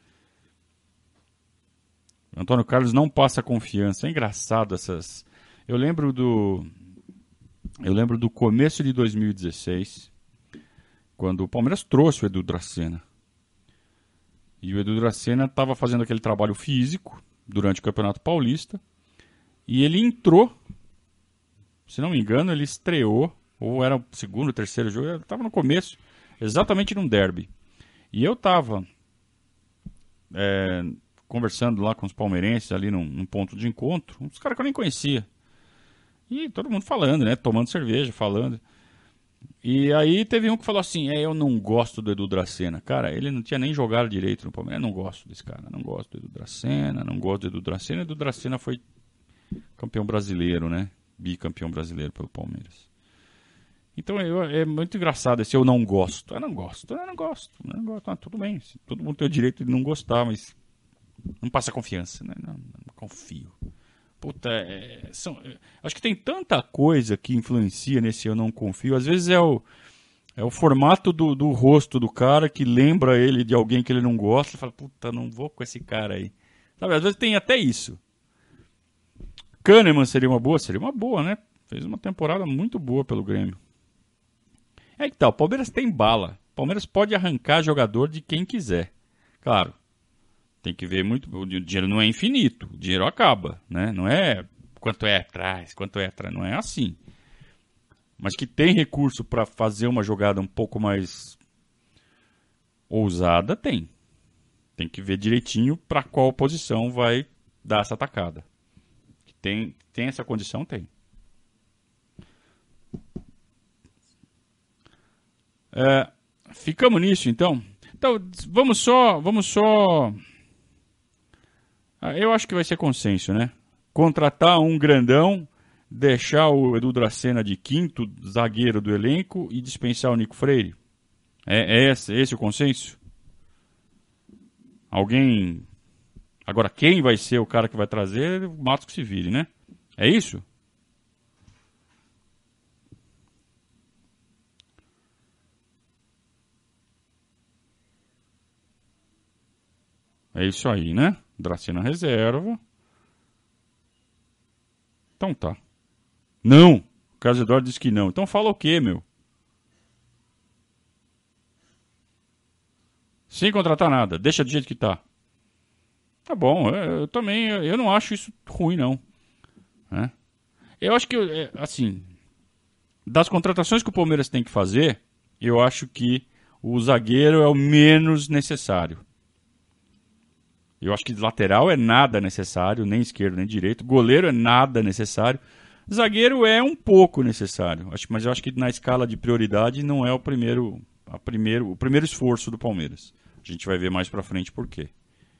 Antônio Carlos não passa confiança. É engraçado essas. Eu lembro do começo de 2016, quando o Palmeiras trouxe o Edu Dracena. E o Edu Dracena estava fazendo aquele trabalho físico durante o Campeonato Paulista. E ele entrou, se não me engano, ele estreou, ou era o segundo, terceiro jogo, ele estava no começo, exatamente num derby. E eu estava conversando lá com os palmeirenses ali num ponto de encontro, uns caras que eu nem conhecia. E todo mundo falando, né? Tomando cerveja, falando. E aí teve um que falou assim, eu não gosto do Edu Dracena. Cara, ele não tinha nem jogado direito no Palmeiras. Eu não gosto desse cara, não gosto do Edu Dracena, não gosto do Edu Dracena. O Edu Dracena foi campeão brasileiro, né? Bicampeão brasileiro pelo Palmeiras. Então é muito engraçado esse eu não gosto. Eu não gosto. Tudo bem, todo mundo tem o direito de não gostar, mas não passa confiança, né? Não confio. Puta, acho que tem tanta coisa que influencia nesse eu não confio. Às vezes é o formato do rosto do cara que lembra ele de alguém que ele não gosta. Ele fala, puta, não vou com esse cara aí. Sabe, às vezes tem até isso. Kahneman seria uma boa? Seria uma boa, né? Fez uma temporada muito boa pelo Grêmio. É que tal, o Palmeiras tem bala. O Palmeiras pode arrancar jogador de quem quiser. Claro. Tem que ver muito. O dinheiro não é infinito. O dinheiro acaba, né? Não é quanto é atrás. Não é assim. Mas que tem recurso para fazer uma jogada um pouco mais ousada, tem. Tem que ver direitinho para qual posição vai dar essa atacada. Tem essa condição? Tem. Ficamos nisso, então. Então, vamos só... Eu acho que vai ser consenso, né? Contratar um grandão, deixar o Edu Dracena de quinto zagueiro do elenco e dispensar o Nico Freire. É esse o consenso? Alguém... Agora, quem vai ser o cara que vai trazer, o Matos que se vire, né? É isso? É isso aí, né? Dracena reserva. Então tá. Não! O Carlos Eduardo disse que não. Então fala o quê, meu? Sem contratar nada. Deixa do jeito que tá. Tá bom. Eu também... Eu não acho isso ruim, não. Né? Eu acho que, assim... Das contratações que o Palmeiras tem que fazer, eu acho que o zagueiro é o menos necessário. Eu acho que de lateral é nada necessário, nem esquerdo nem direito. Goleiro é nada necessário. Zagueiro é um pouco necessário. Mas eu acho que na escala de prioridade não é o primeiro esforço do Palmeiras. A gente vai ver mais pra frente por quê.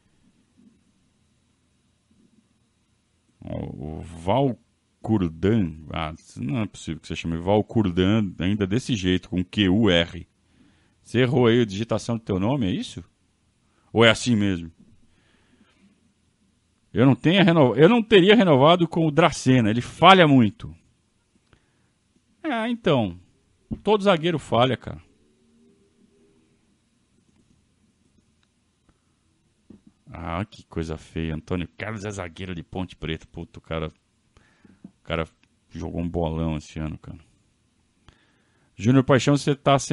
O Valcurdan. Não é possível que você chame Valcurdan ainda desse jeito, com Q-U-R. Você errou aí a digitação do teu nome, é isso? Ou é assim mesmo? Eu não teria renovado com o Dracena, ele falha muito. Então, todo zagueiro falha, cara. Ah, que coisa feia. Antônio Carlos é zagueiro de Ponte Preta. Puta, o cara jogou um bolão esse ano, cara. Júnior Paixão, você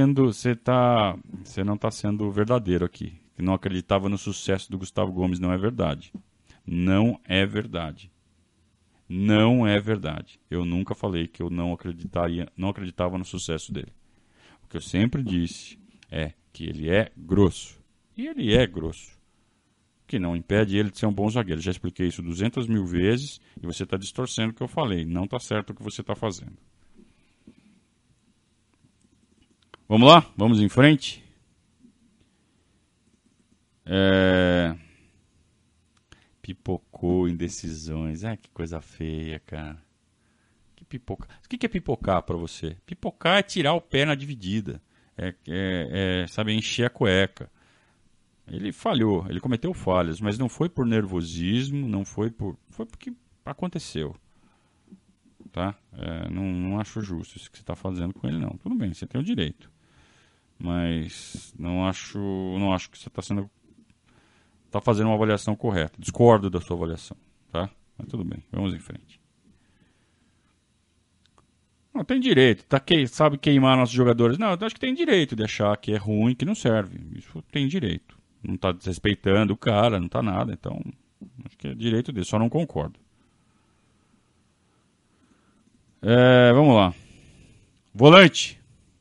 não tá sendo verdadeiro aqui. Que não acreditava no sucesso do Gustavo Gomes, não é verdade. Não é verdade. Não é verdade. Eu nunca falei que eu não acreditava no sucesso dele. O que eu sempre disse é que ele é grosso. E ele é grosso. Que não impede ele de ser um bom zagueiro. Já expliquei isso 200 mil vezes e você está distorcendo o que eu falei. Não está certo o que você está fazendo. Vamos lá? Vamos em frente? Pipocou em decisões. Que coisa feia, cara. O que é pipocar pra você? Pipocar é tirar o pé na dividida. Sabe, encher a cueca. Ele falhou, ele cometeu falhas, mas não foi por nervosismo, foi porque aconteceu. Tá? Não acho justo isso que você está fazendo com ele, não. Tudo bem, você tem o direito. Mas não acho que você está fazendo uma avaliação correta. Discordo da sua avaliação, tá? Mas tudo bem, vamos em frente. Não, tem direito, sabe queimar nossos jogadores. Não, eu acho que tem direito de achar que é ruim, que não serve. Isso tem direito. Não está desrespeitando o cara, não está nada. Então, acho que é direito dele, só não concordo. Vamos lá. Volante.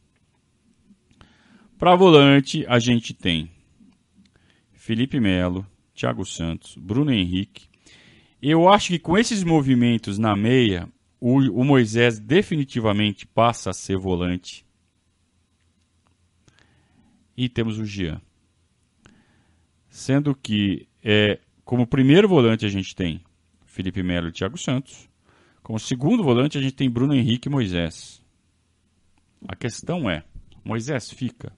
Para volante, a gente tem Felipe Melo, Thiago Santos, Bruno Henrique. Eu acho que com esses movimentos na meia, o Moisés definitivamente passa a ser volante. E temos o Jean. Sendo que, como primeiro volante, a gente tem Felipe Melo e Thiago Santos. Como segundo volante, a gente tem Bruno Henrique e Moisés. A questão é, Moisés fica?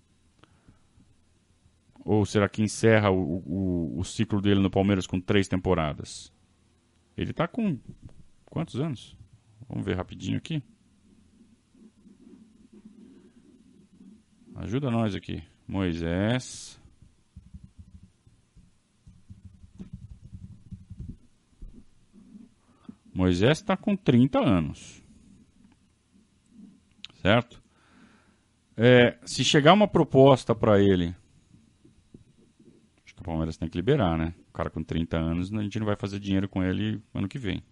Ou será que encerra o ciclo dele no Palmeiras com 3 temporadas? Ele está com quantos anos? Vamos ver rapidinho aqui. Ajuda nós aqui. Moisés. Moisés está com 30 anos. Certo? Se chegar uma proposta para ele, acho que o Palmeiras tem que liberar, né? O cara com 30 anos, a gente não vai fazer dinheiro com ele ano que vem.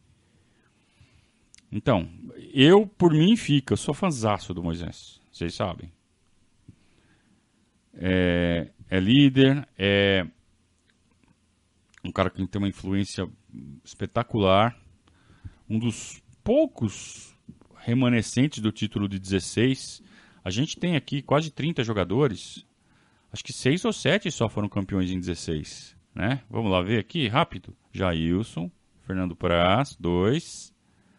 Então, por mim, eu sou fãzaço do Moisés. Vocês sabem. É líder, é um cara que tem uma influência espetacular. Um dos poucos remanescentes do título de 16. A gente tem aqui quase 30 jogadores. Acho que 6 ou 7 só foram campeões em 16. Né? Vamos lá ver aqui, rápido. Jailson, Fernando Praz, 2.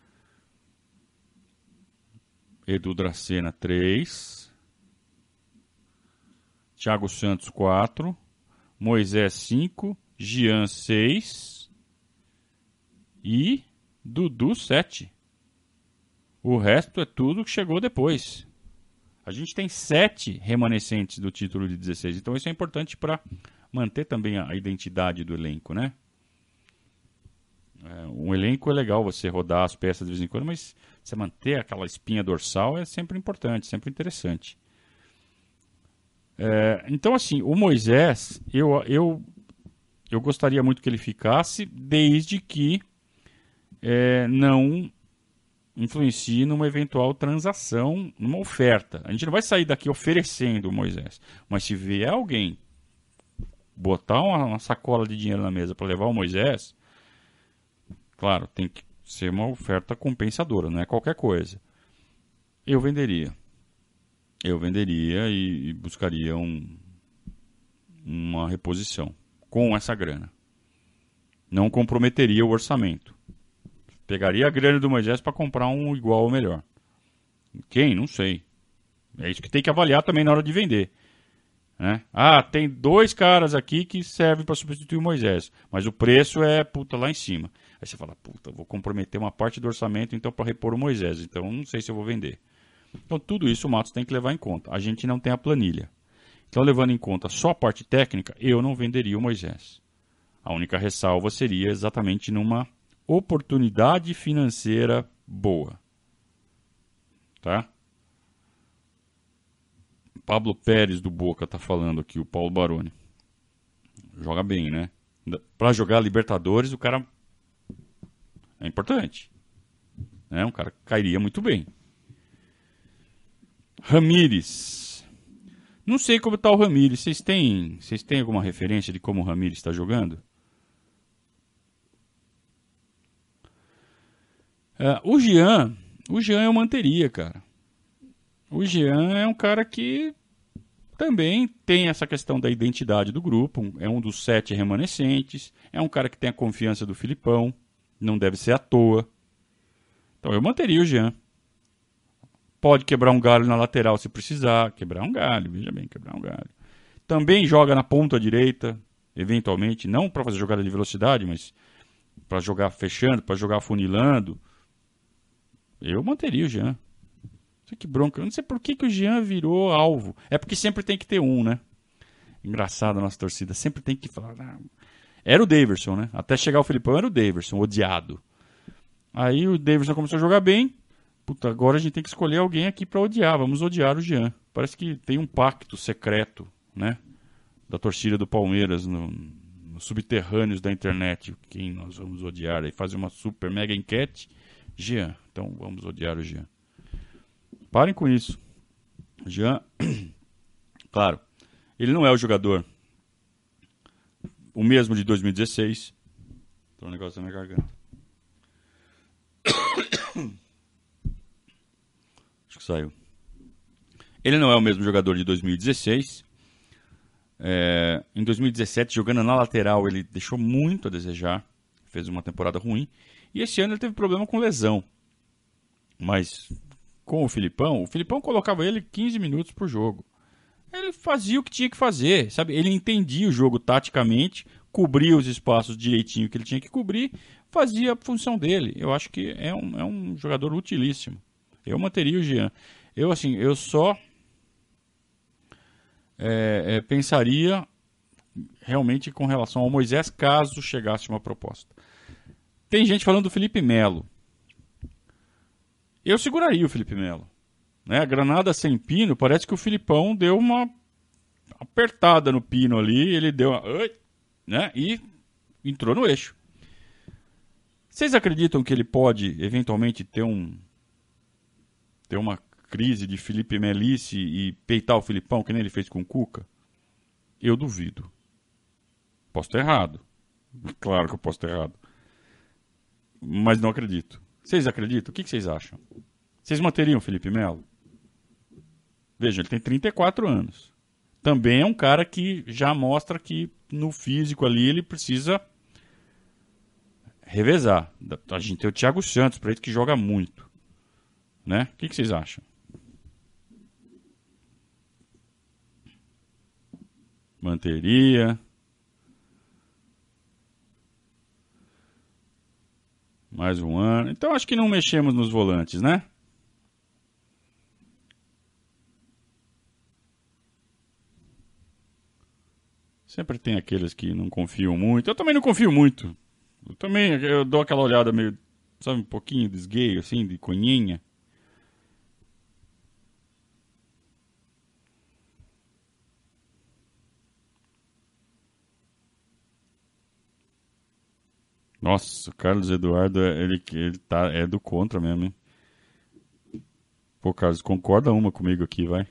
Edu Dracena, 3. Thiago Santos, 4. Moisés, 5. Jean, 6. E Dudu, 7. O resto é tudo que chegou depois. A gente tem 7 remanescentes do título de 16. Então isso é importante para manter também a identidade do elenco, né? Um elenco é legal você rodar as peças de vez em quando, mas você manter aquela espinha dorsal é sempre importante, sempre interessante. Então, assim, o Moisés, eu gostaria muito que ele ficasse, desde que não influencie numa eventual transação, numa oferta. A gente não vai sair daqui oferecendo o Moisés, mas se vier alguém botar uma sacola de dinheiro na mesa para levar o Moisés, claro, tem que ser uma oferta compensadora, não é qualquer coisa. Eu venderia e buscaria uma reposição com essa grana. Não comprometeria o orçamento. Pegaria a grana do Moisés para comprar um igual ou melhor. Quem? Não sei. É isso que tem que avaliar também na hora de vender. Né? Tem 2 caras aqui que servem para substituir o Moisés, mas o preço é lá em cima. Aí você fala, vou comprometer uma parte do orçamento então para repor o Moisés, então não sei se eu vou vender. Então tudo isso o Matos tem que levar em conta. A gente não tem a planilha. Então, levando em conta só a parte técnica, eu não venderia o Moisés. A única ressalva seria exatamente numa oportunidade financeira boa. Tá? Pablo Pérez do Boca tá falando aqui, o Paulo Baroni. Joga bem, né? Pra jogar Libertadores, o cara é importante. Né? Um cara que cairia muito bem. Ramires. Não sei como tá o Ramires. Vocês têm alguma referência de como o Ramires está jogando? O Jean eu manteria, cara. O Jean é um cara que também tem essa questão da identidade do grupo. É um dos 7 remanescentes. É um cara que tem a confiança do Filipão. Não deve ser à toa. Então eu manteria o Jean. Pode quebrar um galho na lateral se precisar. Quebrar um galho, veja bem, quebrar um galho. Também joga na ponta direita, eventualmente. Não para fazer jogada de velocidade, mas para jogar fechando, para jogar funilando. Eu manteria o Jean. Que bronca. Eu não sei por que o Jean virou alvo. É porque sempre tem que ter um, né? Engraçado a nossa torcida. Sempre tem que falar. Era o Daverson, né? Até chegar o Filipão era o Daverson, odiado. Aí o Daverson começou a jogar bem. Puta, agora a gente tem que escolher alguém aqui pra odiar. Vamos odiar o Jean. Parece que tem um pacto secreto, né? Da torcida do Palmeiras nos subterrâneos da internet. Quem nós vamos odiar? Aí faz uma super mega enquete. Jean. Então vamos odiar o Jean. Parem com isso. Jean, claro, ele não é o jogador o mesmo de 2016. Tem um negócio na minha garganta. Acho que saiu. Ele não é o mesmo jogador de 2016. Em 2017, jogando na lateral, ele deixou muito a desejar. Fez uma temporada ruim. E esse ano ele teve problema com lesão. Mas com o Filipão colocava ele 15 minutos por jogo. Ele fazia o que tinha que fazer, sabe? Ele entendia o jogo taticamente, cobria os espaços direitinho que ele tinha que cobrir, fazia a função dele. Eu acho que é um jogador utilíssimo. Eu manteria o Jean. Eu só pensaria realmente com relação ao Moisés, caso chegasse uma proposta. Tem gente falando do Felipe Melo. Eu seguraria o Felipe Melo. Né? A granada sem pino, parece que o Filipão deu uma apertada no pino ali, ele deu uma... né? E entrou no eixo. Vocês acreditam que ele pode, eventualmente, ter uma crise de Felipe Melice e peitar o Filipão, que nem ele fez com o Cuca? Eu duvido. Posso estar errado. Claro que eu posso estar errado. Mas não acredito. Vocês acreditam? O que vocês acham? Vocês manteriam o Felipe Melo? Veja, ele tem 34 anos. Também é um cara que já mostra que no físico ali ele precisa revezar. A gente tem o Thiago Santos, para ele que joga muito. Né? O que vocês acham? Manteria. Mais um ano. Então acho que não mexemos nos volantes, né? Sempre tem aqueles que não confiam muito. Eu também não confio muito. Eu dou aquela olhada meio, sabe, um pouquinho de esgueio, assim, de conhinha. Nossa, o Carlos Eduardo, ele é do contra mesmo, hein? Pô, Carlos, concorda uma comigo aqui, vai.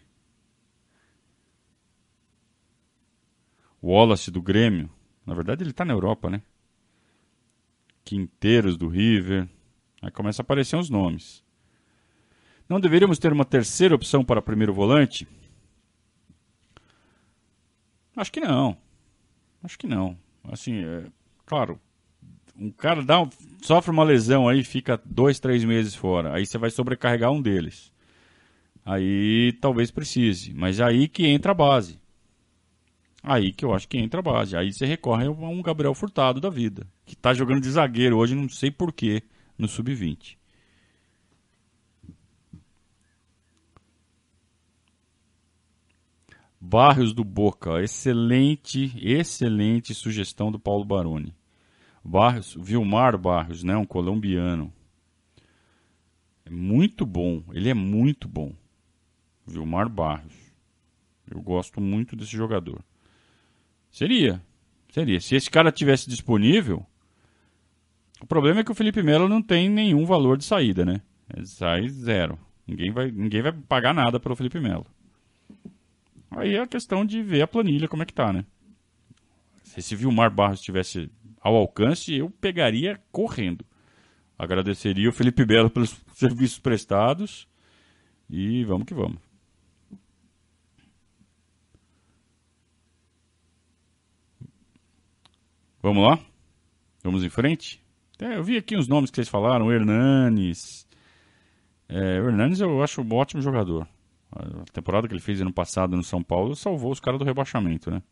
O Wallace do Grêmio. Na verdade, ele tá na Europa, né? Quinteiros do River. Aí começa a aparecer uns nomes. Não deveríamos ter uma terceira opção para primeiro volante? Acho que não. Acho que não. Assim, claro, um cara sofre uma lesão aí, fica 2, 3 meses fora. Aí você vai sobrecarregar um deles. Aí talvez precise. Mas é aí que entra a base. Aí que eu acho que entra a base. Aí você recorre a um Gabriel Furtado da vida. Que tá jogando de zagueiro hoje, não sei porquê, no Sub-20. Barrios do Boca, excelente sugestão do Paulo Baroni. Barrios, Vilmar Barrios, né, um colombiano. É muito bom, ele é muito bom. Vilmar Barrios. Eu gosto muito desse jogador. Seria. Se esse cara tivesse disponível, o problema é que o Felipe Melo não tem nenhum valor de saída, né? Sai zero. Ninguém vai pagar nada pelo Felipe Melo. Aí é a questão de ver a planilha como é que tá, né? Se esse Vilmar Barros estivesse ao alcance, eu pegaria correndo. Agradeceria o Felipe Melo pelos serviços prestados e vamos que vamos. Vamos lá? Vamos em frente? Eu vi aqui os nomes que vocês falaram, Hernanes. O Hernanes eu acho um ótimo jogador. A temporada que ele fez ano passado no São Paulo salvou os caras do rebaixamento, né?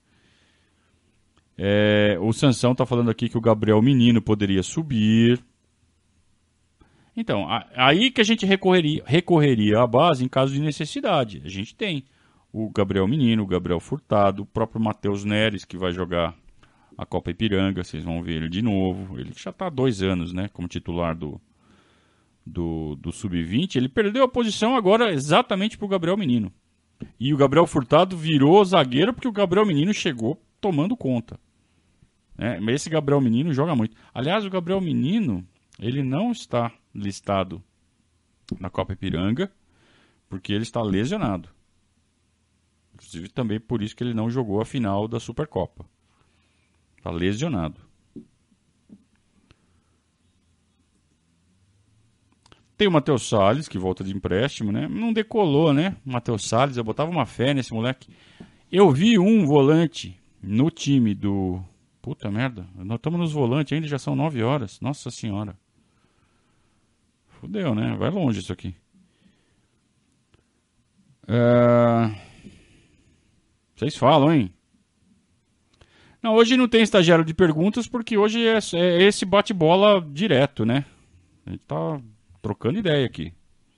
O Sansão tá falando aqui que o Gabriel Menino poderia subir. Então, aí que a gente recorreria à base em caso de necessidade. A gente tem o Gabriel Menino, o Gabriel Furtado, o próprio Matheus Neres, que vai jogar a Copa Ipiranga, vocês vão ver ele de novo. Ele já está há 2 anos, né, como titular do Sub-20. Ele perdeu a posição agora exatamente para o Gabriel Menino. E o Gabriel Furtado virou zagueiro porque o Gabriel Menino chegou tomando conta. Mas esse Gabriel Menino joga muito. Aliás, o Gabriel Menino, ele não está listado na Copa Ipiranga porque ele está lesionado. Inclusive também por isso que ele não jogou a final da Supercopa. Está lesionado. Tem o Matheus Salles, que volta de empréstimo, né? Não decolou, né? O Matheus Salles, eu botava uma fé nesse moleque. Eu vi um volante no time do... Puta merda, nós estamos nos volantes ainda, já são 9 horas. Nossa senhora. Fudeu, né? Vai longe isso aqui. Vocês falam, hein? Não, hoje não tem estagiário de perguntas, porque hoje é esse bate-bola direto, né? A gente tá trocando ideia aqui.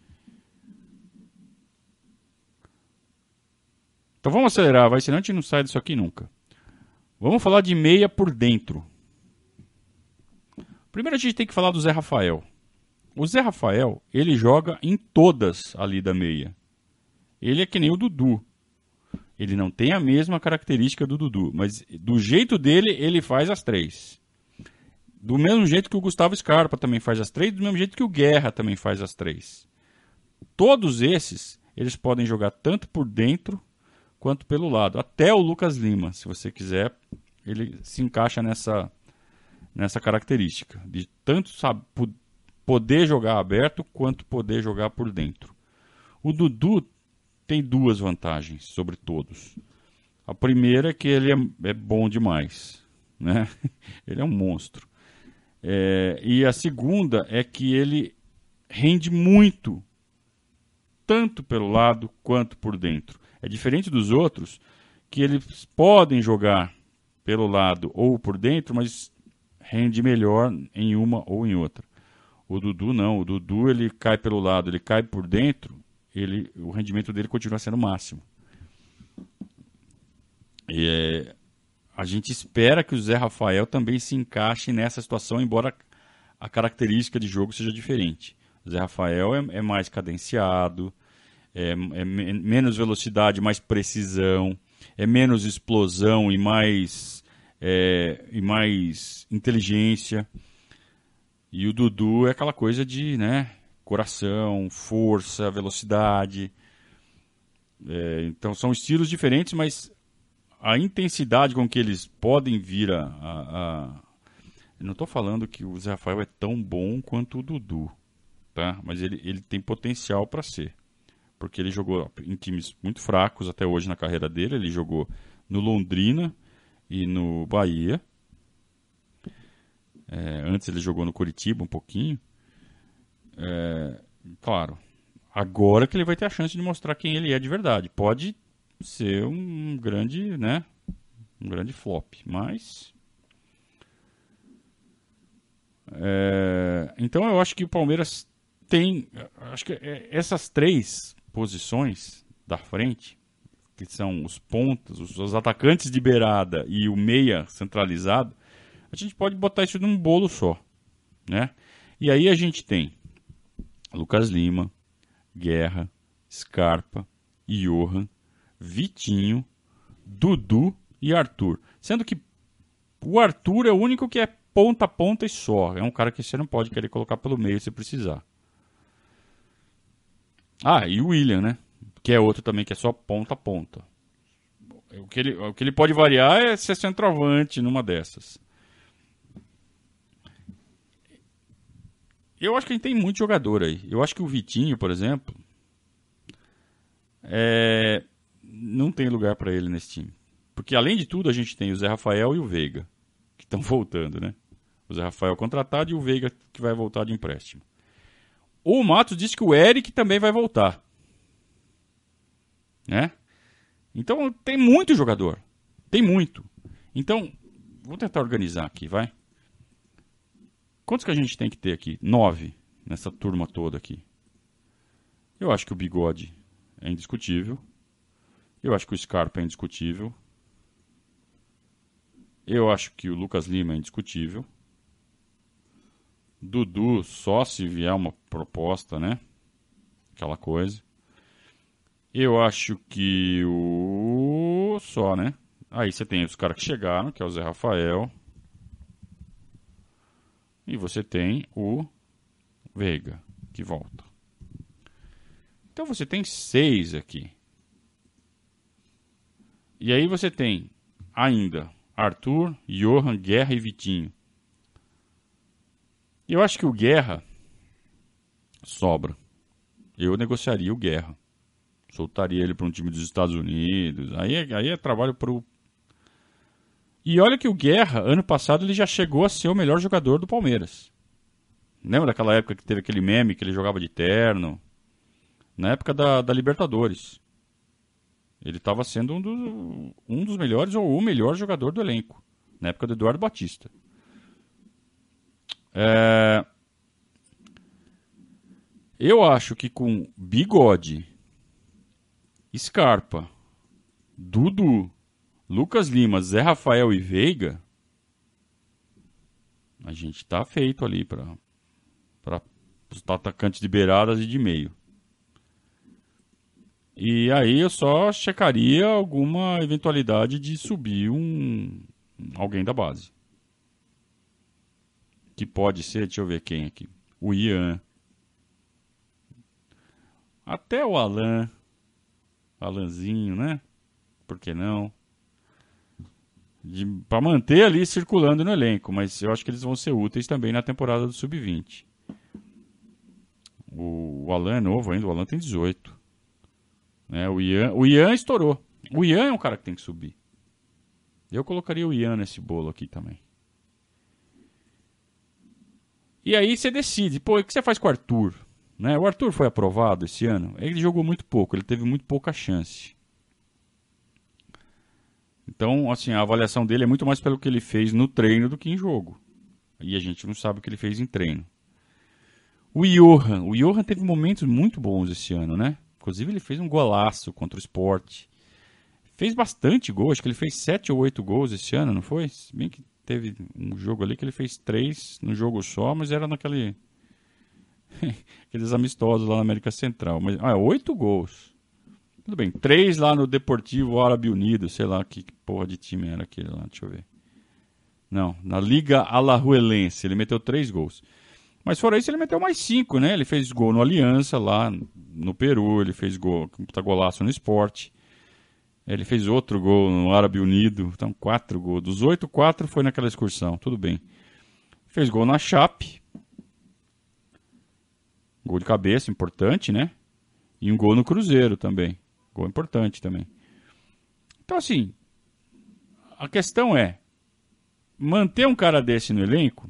Então vamos acelerar, senão a gente não sai disso aqui nunca. Vamos falar de meia por dentro. Primeiro a gente tem que falar do Zé Rafael. O Zé Rafael, ele joga em todas ali da meia. Ele é que nem o Dudu. Ele não tem a mesma característica do Dudu, mas do jeito dele, ele faz as 3. Do mesmo jeito que o Gustavo Scarpa também faz as 3, do mesmo jeito que o Guerra também faz as 3. Todos esses, eles podem jogar tanto por dentro quanto pelo lado. Até o Lucas Lima, se você quiser, ele se encaixa nessa característica de tanto poder jogar aberto quanto poder jogar por dentro. O Dudu tem 2 vantagens sobre todos. A primeira é que ele é bom demais, né? Ele é um monstro. E a segunda é que ele rende muito, tanto pelo lado quanto por dentro. É diferente dos outros, que eles podem jogar pelo lado ou por dentro, mas rende melhor em uma ou em outra. O Dudu não. O Dudu, ele cai pelo lado, ele cai por dentro, o rendimento dele continua sendo máximo. A gente espera que o Zé Rafael também se encaixe nessa situação, embora a característica de jogo seja diferente. O Zé Rafael é mais cadenciado, é menos velocidade, mais precisão, é menos explosão e mais inteligência. E o Dudu é aquela coisa de, né, coração, força, velocidade. Então são estilos diferentes, mas a intensidade com que eles podem vir Eu não estou falando que o Zé Rafael é tão bom quanto o Dudu, tá? Mas ele tem potencial para ser. Porque ele jogou em times muito fracos até hoje na carreira dele. Ele jogou no Londrina e no Bahia. Antes ele jogou no Coritiba um pouquinho. Claro, agora que ele vai ter a chance de mostrar quem ele é de verdade. Pode ser um grande, né? Um grande flop, mas... Então eu acho que o Palmeiras tem... Acho que essas 3 posições da frente, que são os pontas, os atacantes de beirada e o meia centralizado, a gente pode botar isso num bolo só, né? E aí a gente tem Lucas Lima, Guerra, Scarpa, Johan, Vitinho, Dudu e Arthur. Sendo que o Arthur é o único que é ponta a ponta e só. É um cara que você não pode querer colocar pelo meio se precisar. Ah, e o William, né? Que é outro também que é só ponta a ponta. O que ele pode variar é ser centroavante numa dessas. Eu acho que a gente tem muito jogador aí. Eu acho que o Vitinho, por exemplo, não tem lugar para ele nesse time. Porque, além de tudo, a gente tem o Zé Rafael e o Veiga, que estão voltando, né? O Zé Rafael contratado e o Veiga que vai voltar de empréstimo. O Matos disse que o Eric também vai voltar. Né? Então, tem muito jogador. Tem muito. Então, vou tentar organizar aqui, vai? Quantos que a gente tem que ter aqui? 9 nessa turma toda aqui. Eu acho que o Bigode é indiscutível. Eu acho que o Scarpa é indiscutível. Eu acho que o Lucas Lima é indiscutível. Dudu, só se vier uma proposta, né? Aquela coisa. Eu acho que o... Só, né? Aí você tem os caras que chegaram, que é o Zé Rafael. E você tem o Veiga, que volta. Então você tem 6 aqui. E aí você tem ainda Arthur, Johan, Guerra e Vitinho. Eu acho que o Guerra sobra. Eu negociaria o Guerra. Soltaria ele para um time dos Estados Unidos. Aí é trabalho para o... E olha que o Guerra, ano passado, ele já chegou a ser o melhor jogador do Palmeiras. Lembra daquela época que teve aquele meme que ele jogava de terno? Na época da Libertadores. Ele estava sendo um dos melhores ou o melhor jogador do elenco. Na época do Eduardo Batista. Eu acho que com Bigode, Scarpa, Dudu, Lucas Lima, Zé Rafael e Veiga, a gente tá feito ali para os atacantes de beiradas e de meio. E aí eu só checaria alguma eventualidade de subir alguém da base. Que pode ser, deixa eu ver quem aqui. O Ian. Até o Alanzinho, né? Por que não? Para manter ali circulando no elenco, mas eu acho que eles vão ser úteis também na temporada do Sub-20. O Alan é novo ainda, o Alan tem 18. Né? O Ian estourou. O Ian é um cara que tem que subir. Eu colocaria o Ian nesse bolo aqui também. E aí você decide, pô, o que você faz com o Arthur? Né? O Arthur foi aprovado esse ano. Ele jogou muito pouco, ele teve muito pouca chance. Então, assim, a avaliação dele é muito mais pelo que ele fez no treino do que em jogo. E a gente não sabe o que ele fez em treino. O Johan teve momentos muito bons esse ano, né? Inclusive ele fez um golaço contra o Sport. Fez bastante gol, acho que ele fez 7 ou 8 gols esse ano, não foi? Se bem que teve um jogo ali que ele fez 3 no jogo só, mas era naquele... aqueles amistosos lá na América Central. Mas, 8 gols. Tudo bem, 3 lá no Deportivo Árabe Unido, sei lá que porra de time era aquele lá, deixa eu ver. Não, na Liga Alajuelense, ele meteu 3 gols. Mas fora isso, ele meteu mais 5, né? Ele fez gol no Aliança, lá no Peru, ele fez golaço no Sport. Ele fez outro gol no Árabe Unido, então 4 gols. Dos 8, 4 foi naquela excursão, tudo bem. Fez gol na Chape. Gol de cabeça, importante, né? E um gol no Cruzeiro também. Gol importante também. Então, assim, a questão é, manter um cara desse no elenco,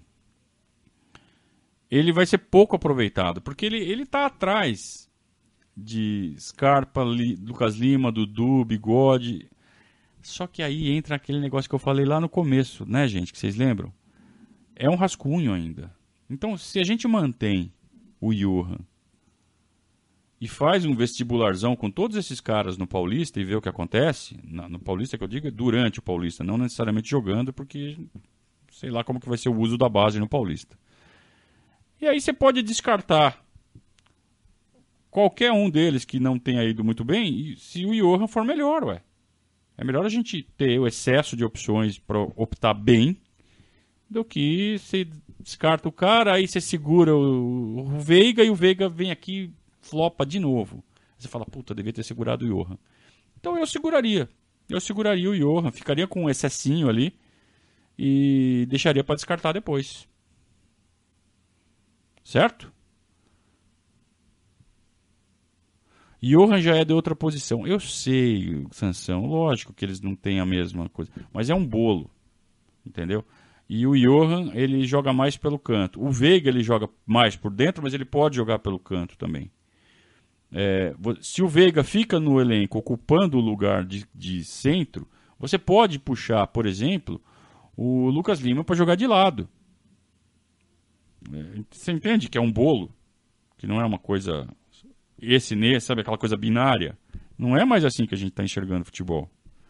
ele vai ser pouco aproveitado, porque ele tá atrás de Scarpa, Lucas Lima, Dudu, Bigode. Só que aí entra aquele negócio que eu falei lá no começo, né, gente, que vocês lembram? É um rascunho ainda. Então, se a gente mantém o Johan e faz um vestibularzão com todos esses caras no Paulista e vê o que acontece, no Paulista que eu digo é durante o Paulista, não necessariamente jogando, porque sei lá como que vai ser o uso da base no Paulista. E aí você pode descartar qualquer um deles que não tenha ido muito bem, e se o Johan for melhor, ué. É melhor a gente ter o excesso de opções para optar bem do que você descarta o cara, aí você segura o Veiga e o Veiga vem aqui flopa de novo. Você fala, puta, devia ter segurado o Johan. Então eu seguraria. Eu seguraria o Johan, ficaria com um excessinho ali e deixaria para descartar depois. Certo? Johan já é de outra posição. Eu sei, Sansão, lógico que eles não têm a mesma coisa, mas é um bolo, entendeu? E o Johan, ele joga mais pelo canto. O Veiga, ele joga mais por dentro, mas ele pode jogar pelo canto também. Se o Veiga fica no elenco ocupando o lugar de centro, você pode puxar, por exemplo, o Lucas Lima para jogar de lado. Você entende que é um bolo? Que não é uma coisa... sabe aquela coisa binária? Não é mais assim que a gente está enxergando futebol.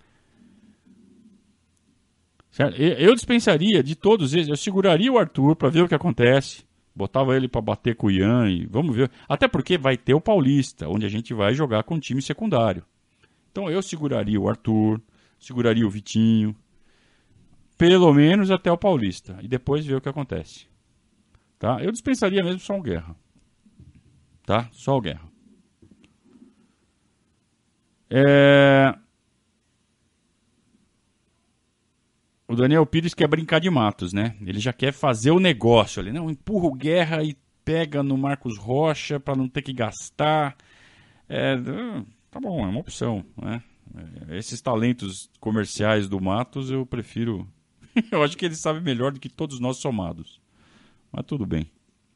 Certo? Eu dispensaria de todos eles, eu seguraria o Arthur para ver o que acontece, botava ele para bater com o Ian e vamos ver. Até porque vai ter o Paulista, onde a gente vai jogar com time secundário. Então eu seguraria o Arthur, seguraria o Vitinho, pelo menos até o Paulista, e depois ver o que acontece. Tá? Eu dispensaria mesmo só o Guerra. Tá? Só o Guerra. O Daniel Pires quer brincar de Matos, né? Ele já quer fazer o negócio ali. Não, empurra o Guerra e pega no Marcos Rocha para não ter que gastar. Tá bom, é uma opção, né? Esses talentos comerciais do Matos eu prefiro... eu acho que ele sabe melhor do que todos nós somados. Mas tudo bem.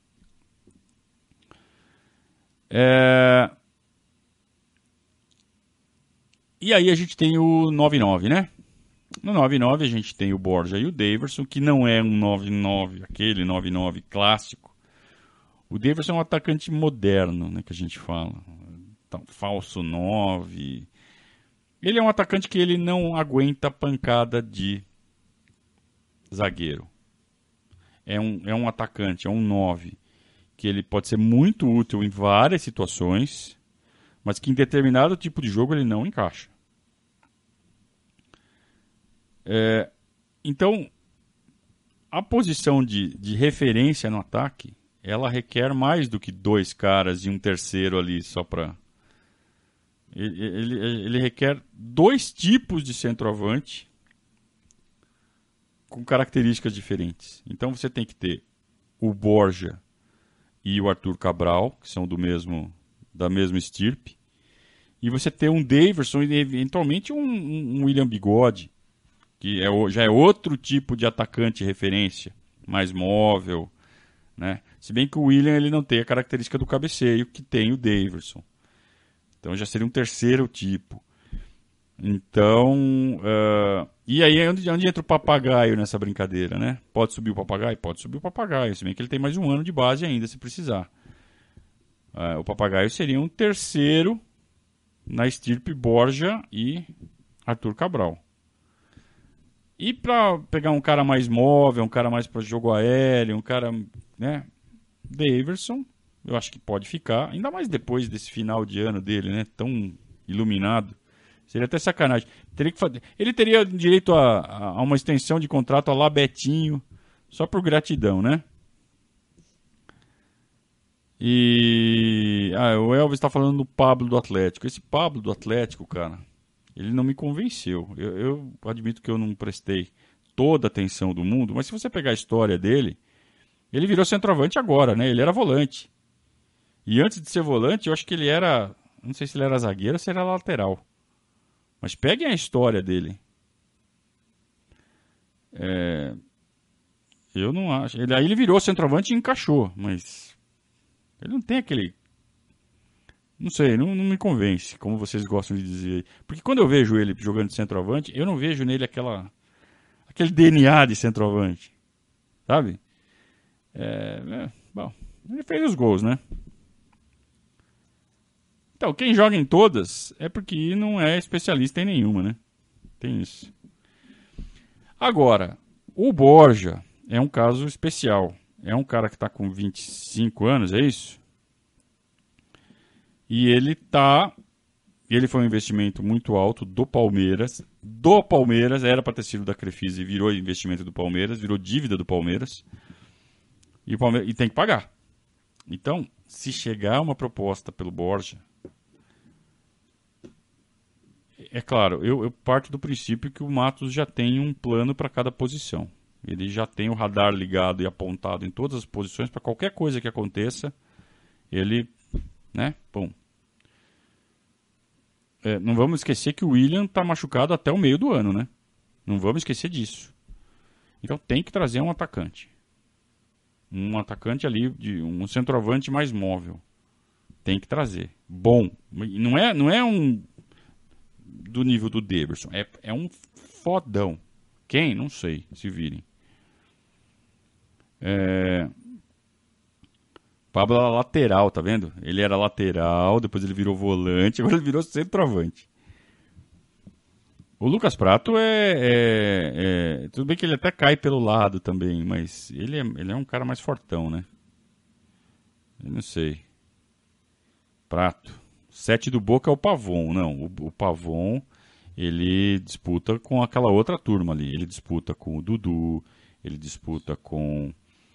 E aí a gente tem o 9-9, né? No 9-9 a gente tem o Borja e o Daverson, que não é um 9-9, aquele 9-9 clássico. O Daverson é um atacante moderno, né, que a gente fala. Falso 9. Ele é um atacante que ele não aguenta pancada de zagueiro. É um atacante, é um 9, que ele pode ser muito útil em várias situações, mas que em determinado tipo de jogo ele não encaixa. Então, a posição de referência no ataque, ela requer mais do que dois caras e um terceiro ali só para... Ele requer dois tipos de centroavante com características diferentes. Então você tem que ter o Borja e o Arthur Cabral, que são da mesma estirpe, e você tem um Daverson e eventualmente um William Bigode, que já é outro tipo de atacante referência, mais móvel, né? Se bem que o William ele não tem a característica do cabeceio que tem o Daverson. Então já seria um terceiro tipo. Então, e aí é onde entra o papagaio nessa brincadeira, né? Pode subir o papagaio? Pode subir o papagaio, se bem que ele tem mais um ano de base ainda, se precisar. O papagaio seria um terceiro na estirpe Borja e Arthur Cabral. E para pegar um cara mais móvel, um cara mais para jogo aéreo, um cara, né? Daverson, eu acho que pode ficar, ainda mais depois desse final de ano dele, né? Tão iluminado. Seria até sacanagem. Ele teria direito a uma extensão de contrato a lá Betinho, só por gratidão, né? E o Elvis está falando do Pablo do Atlético. Esse Pablo do Atlético, cara, ele não me convenceu. Eu admito que eu não prestei toda a atenção do mundo, mas se você pegar a história dele, ele virou centroavante agora, né? Ele era volante. E antes de ser volante, eu acho que ele era... Não sei se ele era zagueiro ou se era lateral. Mas peguem a história dele. Eu não acho. Aí ele virou centroavante e encaixou, mas ele não tem aquele... Não sei, não me convence, como vocês gostam de dizer. Porque quando eu vejo ele jogando de centroavante, eu não vejo nele aquele DNA de centroavante. Sabe? Bom, ele fez os gols, né? Então, quem joga em todas é porque não é especialista em nenhuma, né? Tem isso. Agora, o Borja é um caso especial. É um cara que está com 25 anos, é isso? E ele foi um investimento muito alto do Palmeiras. Do Palmeiras, era para ter sido da Crefisa e virou investimento do Palmeiras, virou dívida do Palmeiras. E tem que pagar. Então, se chegar uma proposta pelo Borja, é claro, eu parto do princípio que o Matos já tem um plano para cada posição. Ele já tem o radar ligado e apontado em todas as posições para qualquer coisa que aconteça, ele, né, bom. Não vamos esquecer que o William está machucado até o meio do ano, né? Não vamos esquecer disso. Então tem que trazer um atacante. Um atacante ali, um centroavante mais móvel. Tem que trazer. Bom. Não é um do nível do Daverson. É um fodão. Quem? Não sei. Se virem. Pablo era lateral, tá vendo? Ele era lateral, depois ele virou volante, agora ele virou centroavante. O Lucas Prato tudo bem que ele até cai pelo lado também, mas ele é um cara mais fortão, né? Eu não sei. Prato. 7 do Boca é o Pavon. Não, o Pavon, ele disputa com aquela outra turma ali. Ele disputa com o Dudu, ele disputa com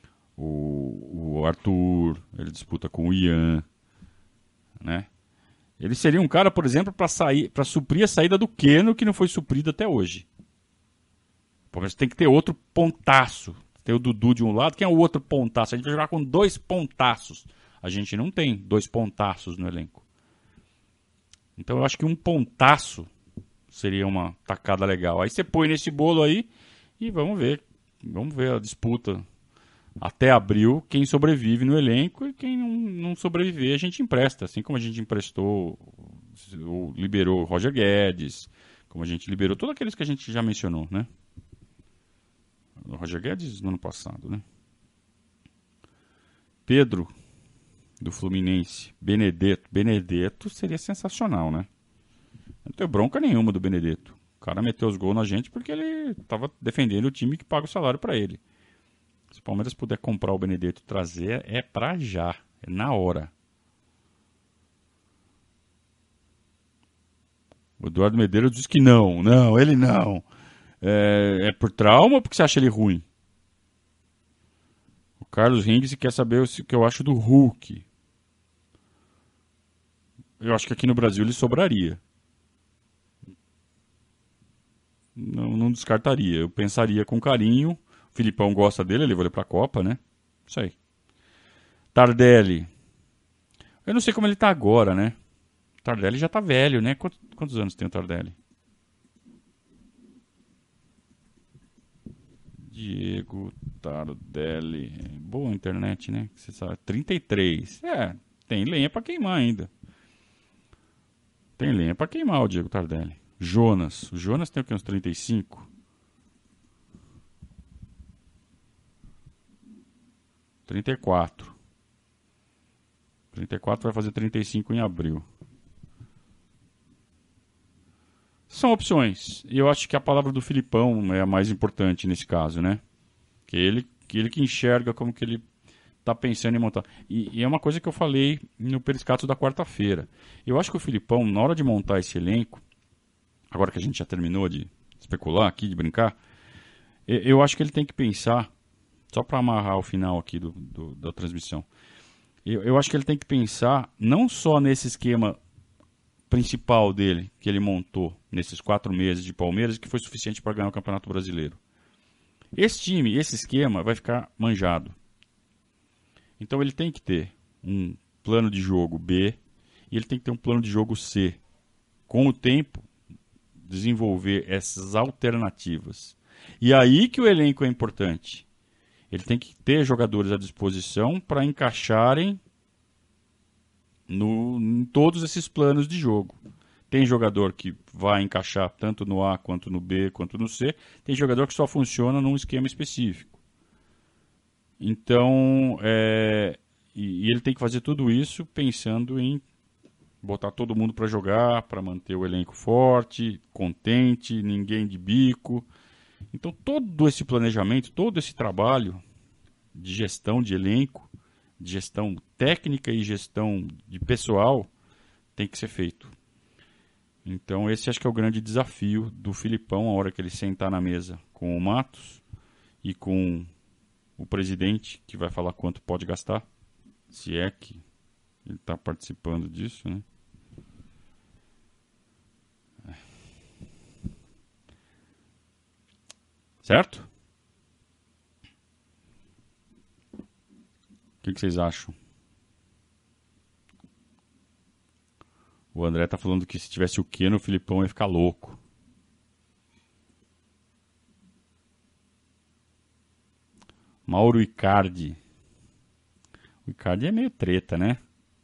o Arthur, ele disputa com o Ian, né? Ele seria um cara, por exemplo, para suprir a saída do Keno, que não foi suprida até hoje. O Palmeiras tem que ter outro pontaço. Tem o Dudu de um lado, quem é o outro pontaço? A gente vai jogar com 2 pontaços. A gente não tem 2 pontaços no elenco. Então eu acho que um pontaço seria uma tacada legal. Aí você põe nesse bolo aí e vamos ver. Vamos ver a disputa até abril, quem sobrevive no elenco e quem não sobreviver a gente empresta. Assim como a gente emprestou, ou liberou o Roger Guedes, como a gente liberou todos aqueles que a gente já mencionou, né? O Roger Guedes no ano passado, né? Pedro, do Fluminense. Benedetto seria sensacional, né? Não tenho bronca nenhuma do Benedetto. O cara meteu os gols na gente porque ele estava defendendo o time que paga o salário para ele. Se o Palmeiras puder comprar o Benedetto e trazer, é pra já. É na hora. O Eduardo Medeiros diz que não. Não, ele não. É por trauma ou porque você acha ele ruim? O Carlos Rings quer saber o que eu acho do Hulk. Eu acho que aqui no Brasil ele sobraria. Não descartaria. Eu pensaria com carinho. O Filipão gosta dele, ele vai para a Copa, né? Isso aí. Tardelli. Eu não sei como ele tá agora, né? Tardelli já tá velho, né? Quantos anos tem o Tardelli? Diego Tardelli. Boa internet, né? Você sabe. 33. Tem lenha pra queimar ainda. Tem lenha pra queimar o Diego Tardelli. Jonas. O Jonas tem o que? Uns 35? 34. 34 vai fazer 35 em abril. São opções. E eu acho que a palavra do Filipão é a mais importante nesse caso, né? Que ele que enxerga como que ele está pensando em montar. E é uma coisa que eu falei no Periscato da quarta-feira. Eu acho que o Filipão, na hora de montar esse elenco, agora que a gente já terminou de especular aqui, de brincar, eu acho que ele tem que pensar, só para amarrar o final aqui da transmissão, eu acho que ele tem que pensar não só nesse esquema principal dele, que ele montou nesses 4 meses de Palmeiras, que foi suficiente para ganhar o Campeonato Brasileiro. Esse time, esse esquema vai ficar manjado. Então ele tem que ter um plano de jogo B e ele tem que ter um plano de jogo C. Com o tempo, desenvolver essas alternativas. E aí que o elenco é importante. Ele tem que ter jogadores à disposição para encaixarem em todos esses planos de jogo. Tem jogador que vai encaixar tanto no A, quanto no B, quanto no C. Tem jogador que só funciona num esquema específico. Então, e ele tem que fazer tudo isso pensando em botar todo mundo para jogar, para manter o elenco forte, contente, ninguém de bico. Então todo esse planejamento, todo esse trabalho de gestão de elenco, de gestão técnica e gestão de pessoal tem que ser feito. Então esse acho que é o grande desafio do Filipão, a hora que ele sentar na mesa com o Matos e com o presidente, que vai falar quanto pode gastar, se é que ele está participando disso, né? Certo? O que vocês acham? O André tá falando que se tivesse o Keno, o Filipão ia ficar louco. Mauro Icardi. O Icardi é meio treta, né?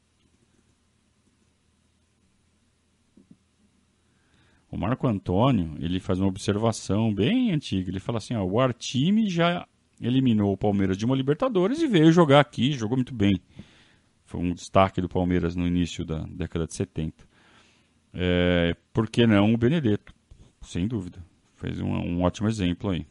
O Marco Antônio, ele faz uma observação bem antiga. Ele fala assim, ó, o Artime já eliminou o Palmeiras de uma Libertadores e veio jogar aqui, jogou muito bem. Foi um destaque do Palmeiras no início da década de 70. Por que não o Benedetto? Sem dúvida. Fez um ótimo exemplo aí.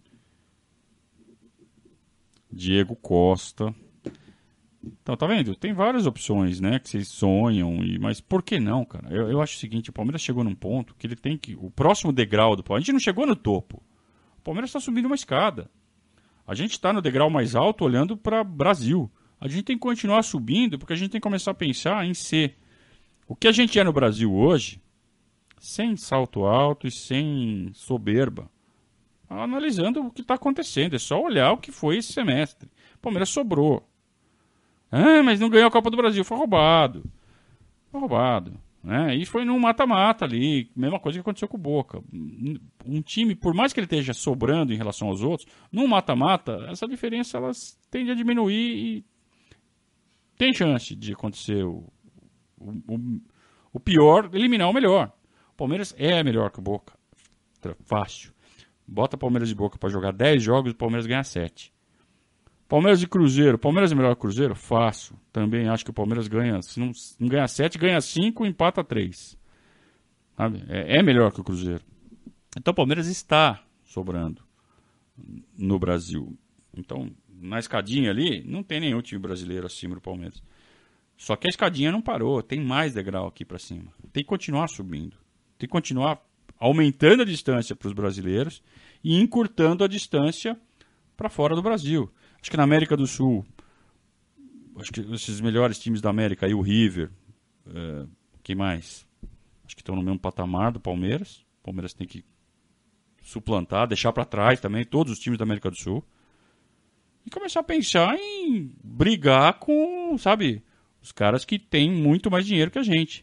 Diego Costa. Então, tá vendo? Tem várias opções, né? Que vocês sonham, mas por que não, cara? Eu acho o seguinte, o Palmeiras chegou num ponto que ele tem que... O próximo degrau do Palmeiras... A gente não chegou no topo. O Palmeiras está subindo uma escada. A gente está no degrau mais alto olhando para Brasil. A gente tem que continuar subindo porque a gente tem que começar a pensar em ser o que a gente é no Brasil hoje, sem salto alto e sem soberba. Analisando o que está acontecendo. É só olhar o que foi esse semestre. O Palmeiras sobrou. Ah, mas não ganhou a Copa do Brasil. Foi roubado. Foi roubado. Né? E foi num mata-mata ali. Mesma coisa que aconteceu com o Boca. Um time, por mais que ele esteja sobrando em relação aos outros, num mata-mata, essa diferença elas tende a diminuir e tem chance de acontecer o pior, eliminar o melhor. O Palmeiras é melhor que o Boca. Fácil. Bota o Palmeiras de Boca para jogar 10 jogos, o Palmeiras ganha 7. Palmeiras e Cruzeiro. Palmeiras é melhor que o Cruzeiro? Fácil. Também acho que o Palmeiras ganha. Se não ganha 7, ganha 5 e empata 3. Sabe? É melhor que o Cruzeiro. Então o Palmeiras está sobrando no Brasil. Então, na escadinha ali, não tem nenhum time brasileiro acima do Palmeiras. Só que a escadinha não parou. Tem mais degrau aqui para cima. Tem que continuar subindo. Tem que continuar aumentando a distância para os brasileiros e encurtando a distância para fora do Brasil. Acho que na América do Sul, acho que esses melhores times da América, aí o River, quem mais? Acho que estão no mesmo patamar do Palmeiras. O Palmeiras tem que suplantar, deixar para trás também todos os times da América do Sul. E começar a pensar em brigar com, sabe, os caras que têm muito mais dinheiro que a gente.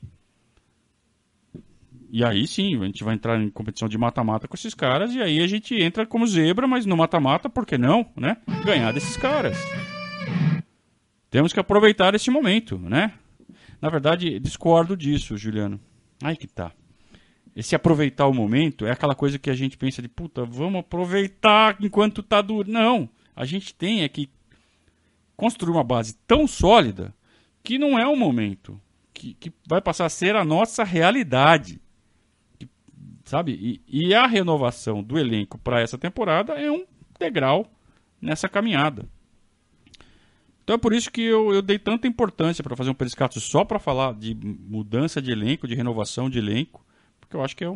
E aí sim, a gente vai entrar em competição de mata-mata com esses caras e aí a gente entra como zebra, mas no mata-mata, por que não, né? Ganhar desses caras. Temos que aproveitar esse momento, né? Na verdade, discordo disso, Juliano. Aí que tá. Esse aproveitar o momento é aquela coisa que a gente pensa de, puta, vamos aproveitar enquanto tá duro. Não, a gente tem que construir uma base tão sólida que não é um momento, que vai passar a ser a nossa realidade. Sabe? E a renovação do elenco para essa temporada é um degrau nessa caminhada. Então é por isso que eu dei tanta importância para fazer um periscato só para falar de mudança de elenco, de renovação de elenco, porque eu acho que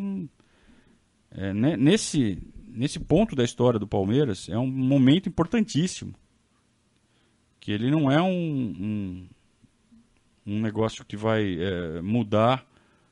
nesse ponto da história do Palmeiras é um momento importantíssimo. Que ele não é um negócio que vai mudar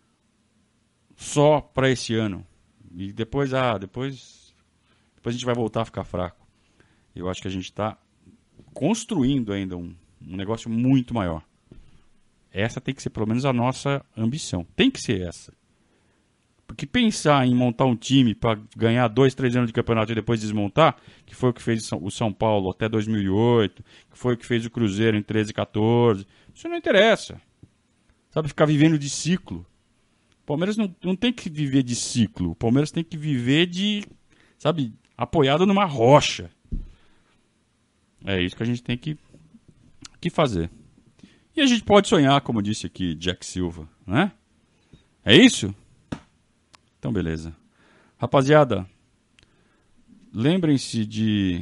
só para esse ano. E depois a gente vai voltar a ficar fraco. Eu acho que a gente está construindo ainda um negócio muito maior. Essa tem que ser pelo menos a nossa ambição. Tem que ser essa. Porque pensar em montar um time para ganhar 2, 3 anos de campeonato e depois desmontar, que foi o que fez o São Paulo até 2008, que foi o que fez o Cruzeiro em 13 e 14, isso não interessa. Sabe, ficar vivendo de ciclo. O Palmeiras não tem que viver de ciclo. O Palmeiras tem que viver de, sabe, apoiado numa rocha. É isso que a gente tem que fazer. E a gente pode sonhar, como disse aqui Jack Silva, né? É isso? Então, beleza. Rapaziada, lembrem-se de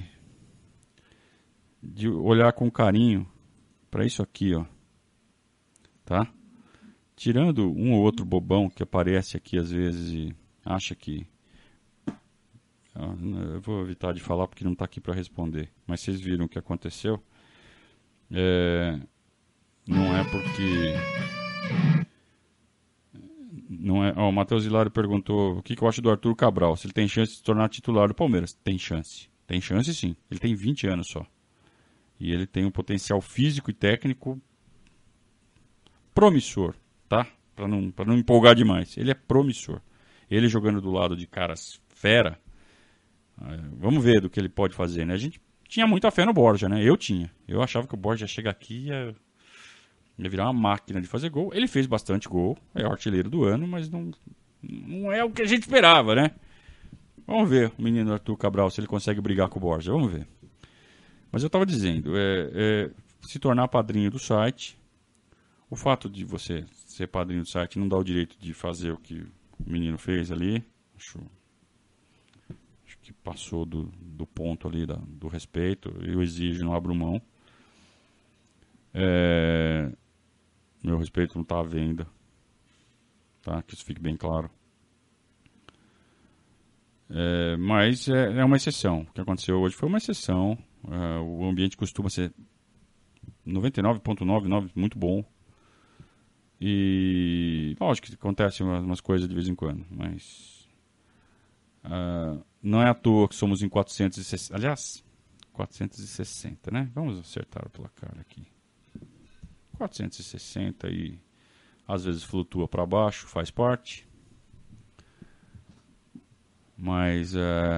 olhar com carinho para isso aqui, ó. Tá? Tirando um ou outro bobão que aparece aqui às vezes e acha que... Eu vou evitar de falar porque não está aqui para responder. Mas vocês viram o que aconteceu. Não é porque... Não é... o Matheus Hilário perguntou o que eu acho do Arthur Cabral. Se ele tem chance de se tornar titular do Palmeiras. Tem chance. Tem chance sim. Ele tem 20 anos só. E ele tem um potencial físico e técnico promissor, tá? Para não empolgar demais. Ele é promissor. Ele jogando do lado de caras fera, vamos ver do que ele pode fazer, né? A gente tinha muita fé no Borja, né? Eu tinha. Eu achava que o Borja ia chegar aqui e ia virar uma máquina de fazer gol. Ele fez bastante gol, é o artilheiro do ano, mas não é o que a gente esperava, né? Vamos ver o menino Arthur Cabral, se ele consegue brigar com o Borja. Vamos ver. Mas eu estava dizendo, se tornar padrinho do site, o fato de você ser padrinho do site não dá o direito de fazer o que o menino fez ali. Acho que passou do ponto ali do respeito. Eu exijo, não abro mão. Meu respeito não está à venda. Tá? Que isso fique bem claro. Mas é uma exceção. O que aconteceu hoje foi uma exceção. O ambiente costuma ser 99,99, muito bom. E lógico que acontecem umas coisas de vez em quando, mas não é à toa que somos em 460. Aliás, 460, né? Vamos acertar o placar aqui. 460 e às vezes flutua para baixo, faz parte. Mas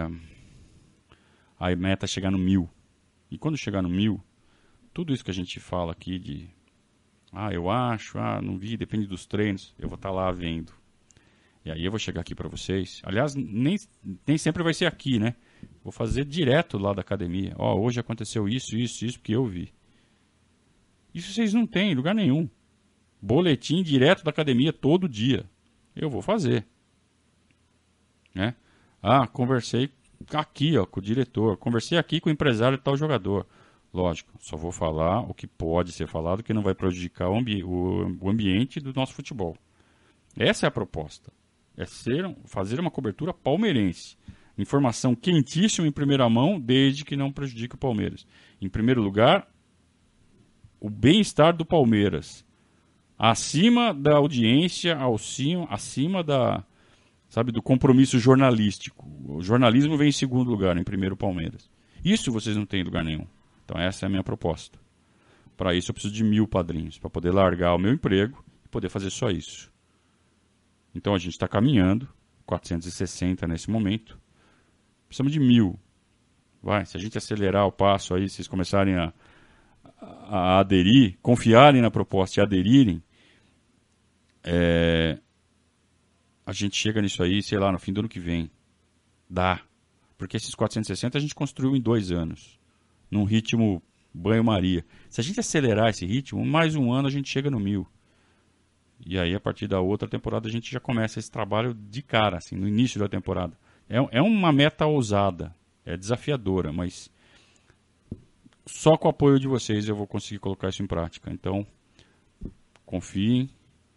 a meta é chegar no 1000. E quando chegar no 1000, tudo isso que a gente fala aqui de eu acho, não vi, depende dos treinos, eu vou estar lá vendo. E aí eu vou chegar aqui para vocês. Aliás, nem sempre vai ser aqui, né? Vou fazer direto lá da academia. Hoje aconteceu isso, porque eu vi. Isso vocês não têm em lugar nenhum. Boletim direto da academia todo dia. Eu vou fazer. Né? Conversei aqui com o diretor. Conversei aqui com o empresário de tal jogador. Lógico, só vou falar o que pode ser falado, que não vai prejudicar o ambiente do nosso futebol. Essa é a proposta. É fazer uma cobertura palmeirense. Informação quentíssima em primeira mão, desde que não prejudique o Palmeiras. Em primeiro lugar, o bem-estar do Palmeiras. Acima da audiência, acima do compromisso jornalístico. O jornalismo vem em segundo lugar, em primeiro o Palmeiras. Isso vocês não têm em lugar nenhum. Então essa é a minha proposta. Para isso eu preciso de 1000 padrinhos, para poder largar o meu emprego e poder fazer só isso. Então a gente está caminhando, 460 nesse momento. Precisamos de 1000. Se a gente acelerar o passo aí, vocês começarem a aderir, confiarem na proposta e aderirem, a gente chega nisso aí, sei lá, no fim do ano que vem. Dá. Porque esses 460 a gente construiu em 2 anos. Num ritmo banho-maria. Se a gente acelerar esse ritmo, mais um ano a gente chega no 1000. E aí, a partir da outra temporada, a gente já começa esse trabalho de cara, assim, no início da temporada. É uma meta ousada, é desafiadora, mas só com o apoio de vocês eu vou conseguir colocar isso em prática. Então, confiem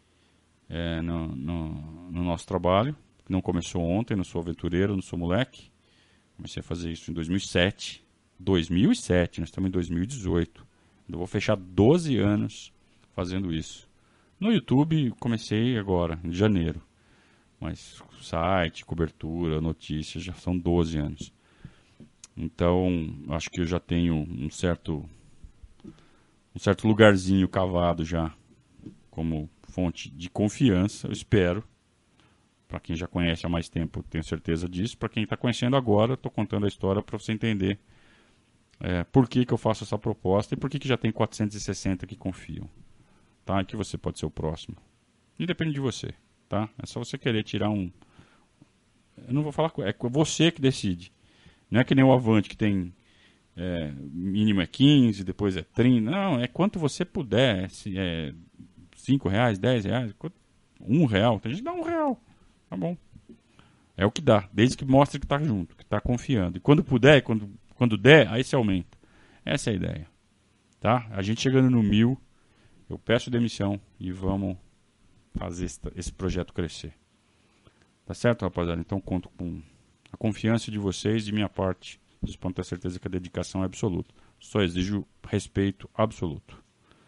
no nosso trabalho, que não começou ontem, não sou aventureiro, não sou moleque. Comecei a fazer isso em 2007. 2007, nós estamos em 2018. Eu vou fechar 12 anos fazendo isso. No YouTube comecei agora, em janeiro. Mas site, cobertura, notícias, já são 12 anos. Então, acho que eu já tenho um certo lugarzinho cavado já como fonte de confiança, eu espero. Para quem já conhece há mais tempo, tenho certeza disso. Para quem está conhecendo agora, estou contando a história para você entender por que eu faço essa proposta e por que já tem 460 que confiam. Tá? E que você pode ser o próximo. Independe de você. Tá? É só você querer tirar um... Eu não vou falar... É você que decide. Não é que nem o Avante que tem mínimo é 15, depois é 30. Não, é quanto você puder. É 5 reais, 10 reais, R$ 1. Tem gente que dá R$ 1. Tá bom. É o que dá, desde que mostre que tá junto, que tá confiando. E quando puder, quando der, aí você aumenta. Essa é a ideia. Tá? A gente chegando no 1.000, eu peço demissão e vamos fazer esse projeto crescer. Tá certo, rapaziada? Então conto com a confiança de vocês, de minha parte. Vocês podem ter certeza que a dedicação é absoluta. Só exijo respeito absoluto.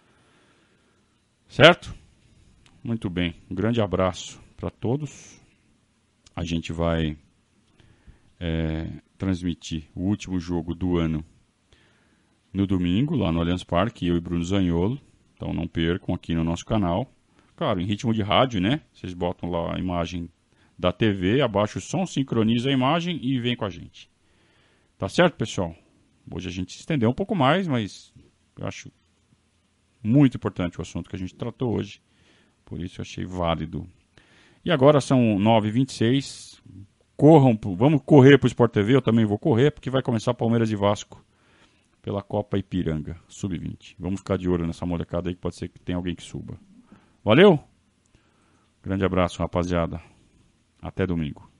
Certo? Muito bem. Um grande abraço para todos. A gente vai transmitir o último jogo do ano no domingo, lá no Allianz Parque, eu e Bruno Zaniolo. Então não percam aqui no nosso canal. Claro, em ritmo de rádio, né? Vocês botam lá a imagem da TV, abaixa o som, sincroniza a imagem e vem com a gente. Tá certo, pessoal? Hoje a gente se estendeu um pouco mais, mas eu acho muito importante o assunto que a gente tratou hoje. Por isso eu achei válido. E agora são 9h26. Vamos correr para o Sport TV, eu também vou correr, porque vai começar Palmeiras e Vasco pela Copa Ipiranga, Sub-20. Vamos ficar de olho nessa molecada aí, que pode ser que tenha alguém que suba. Valeu? Grande abraço, rapaziada. Até domingo.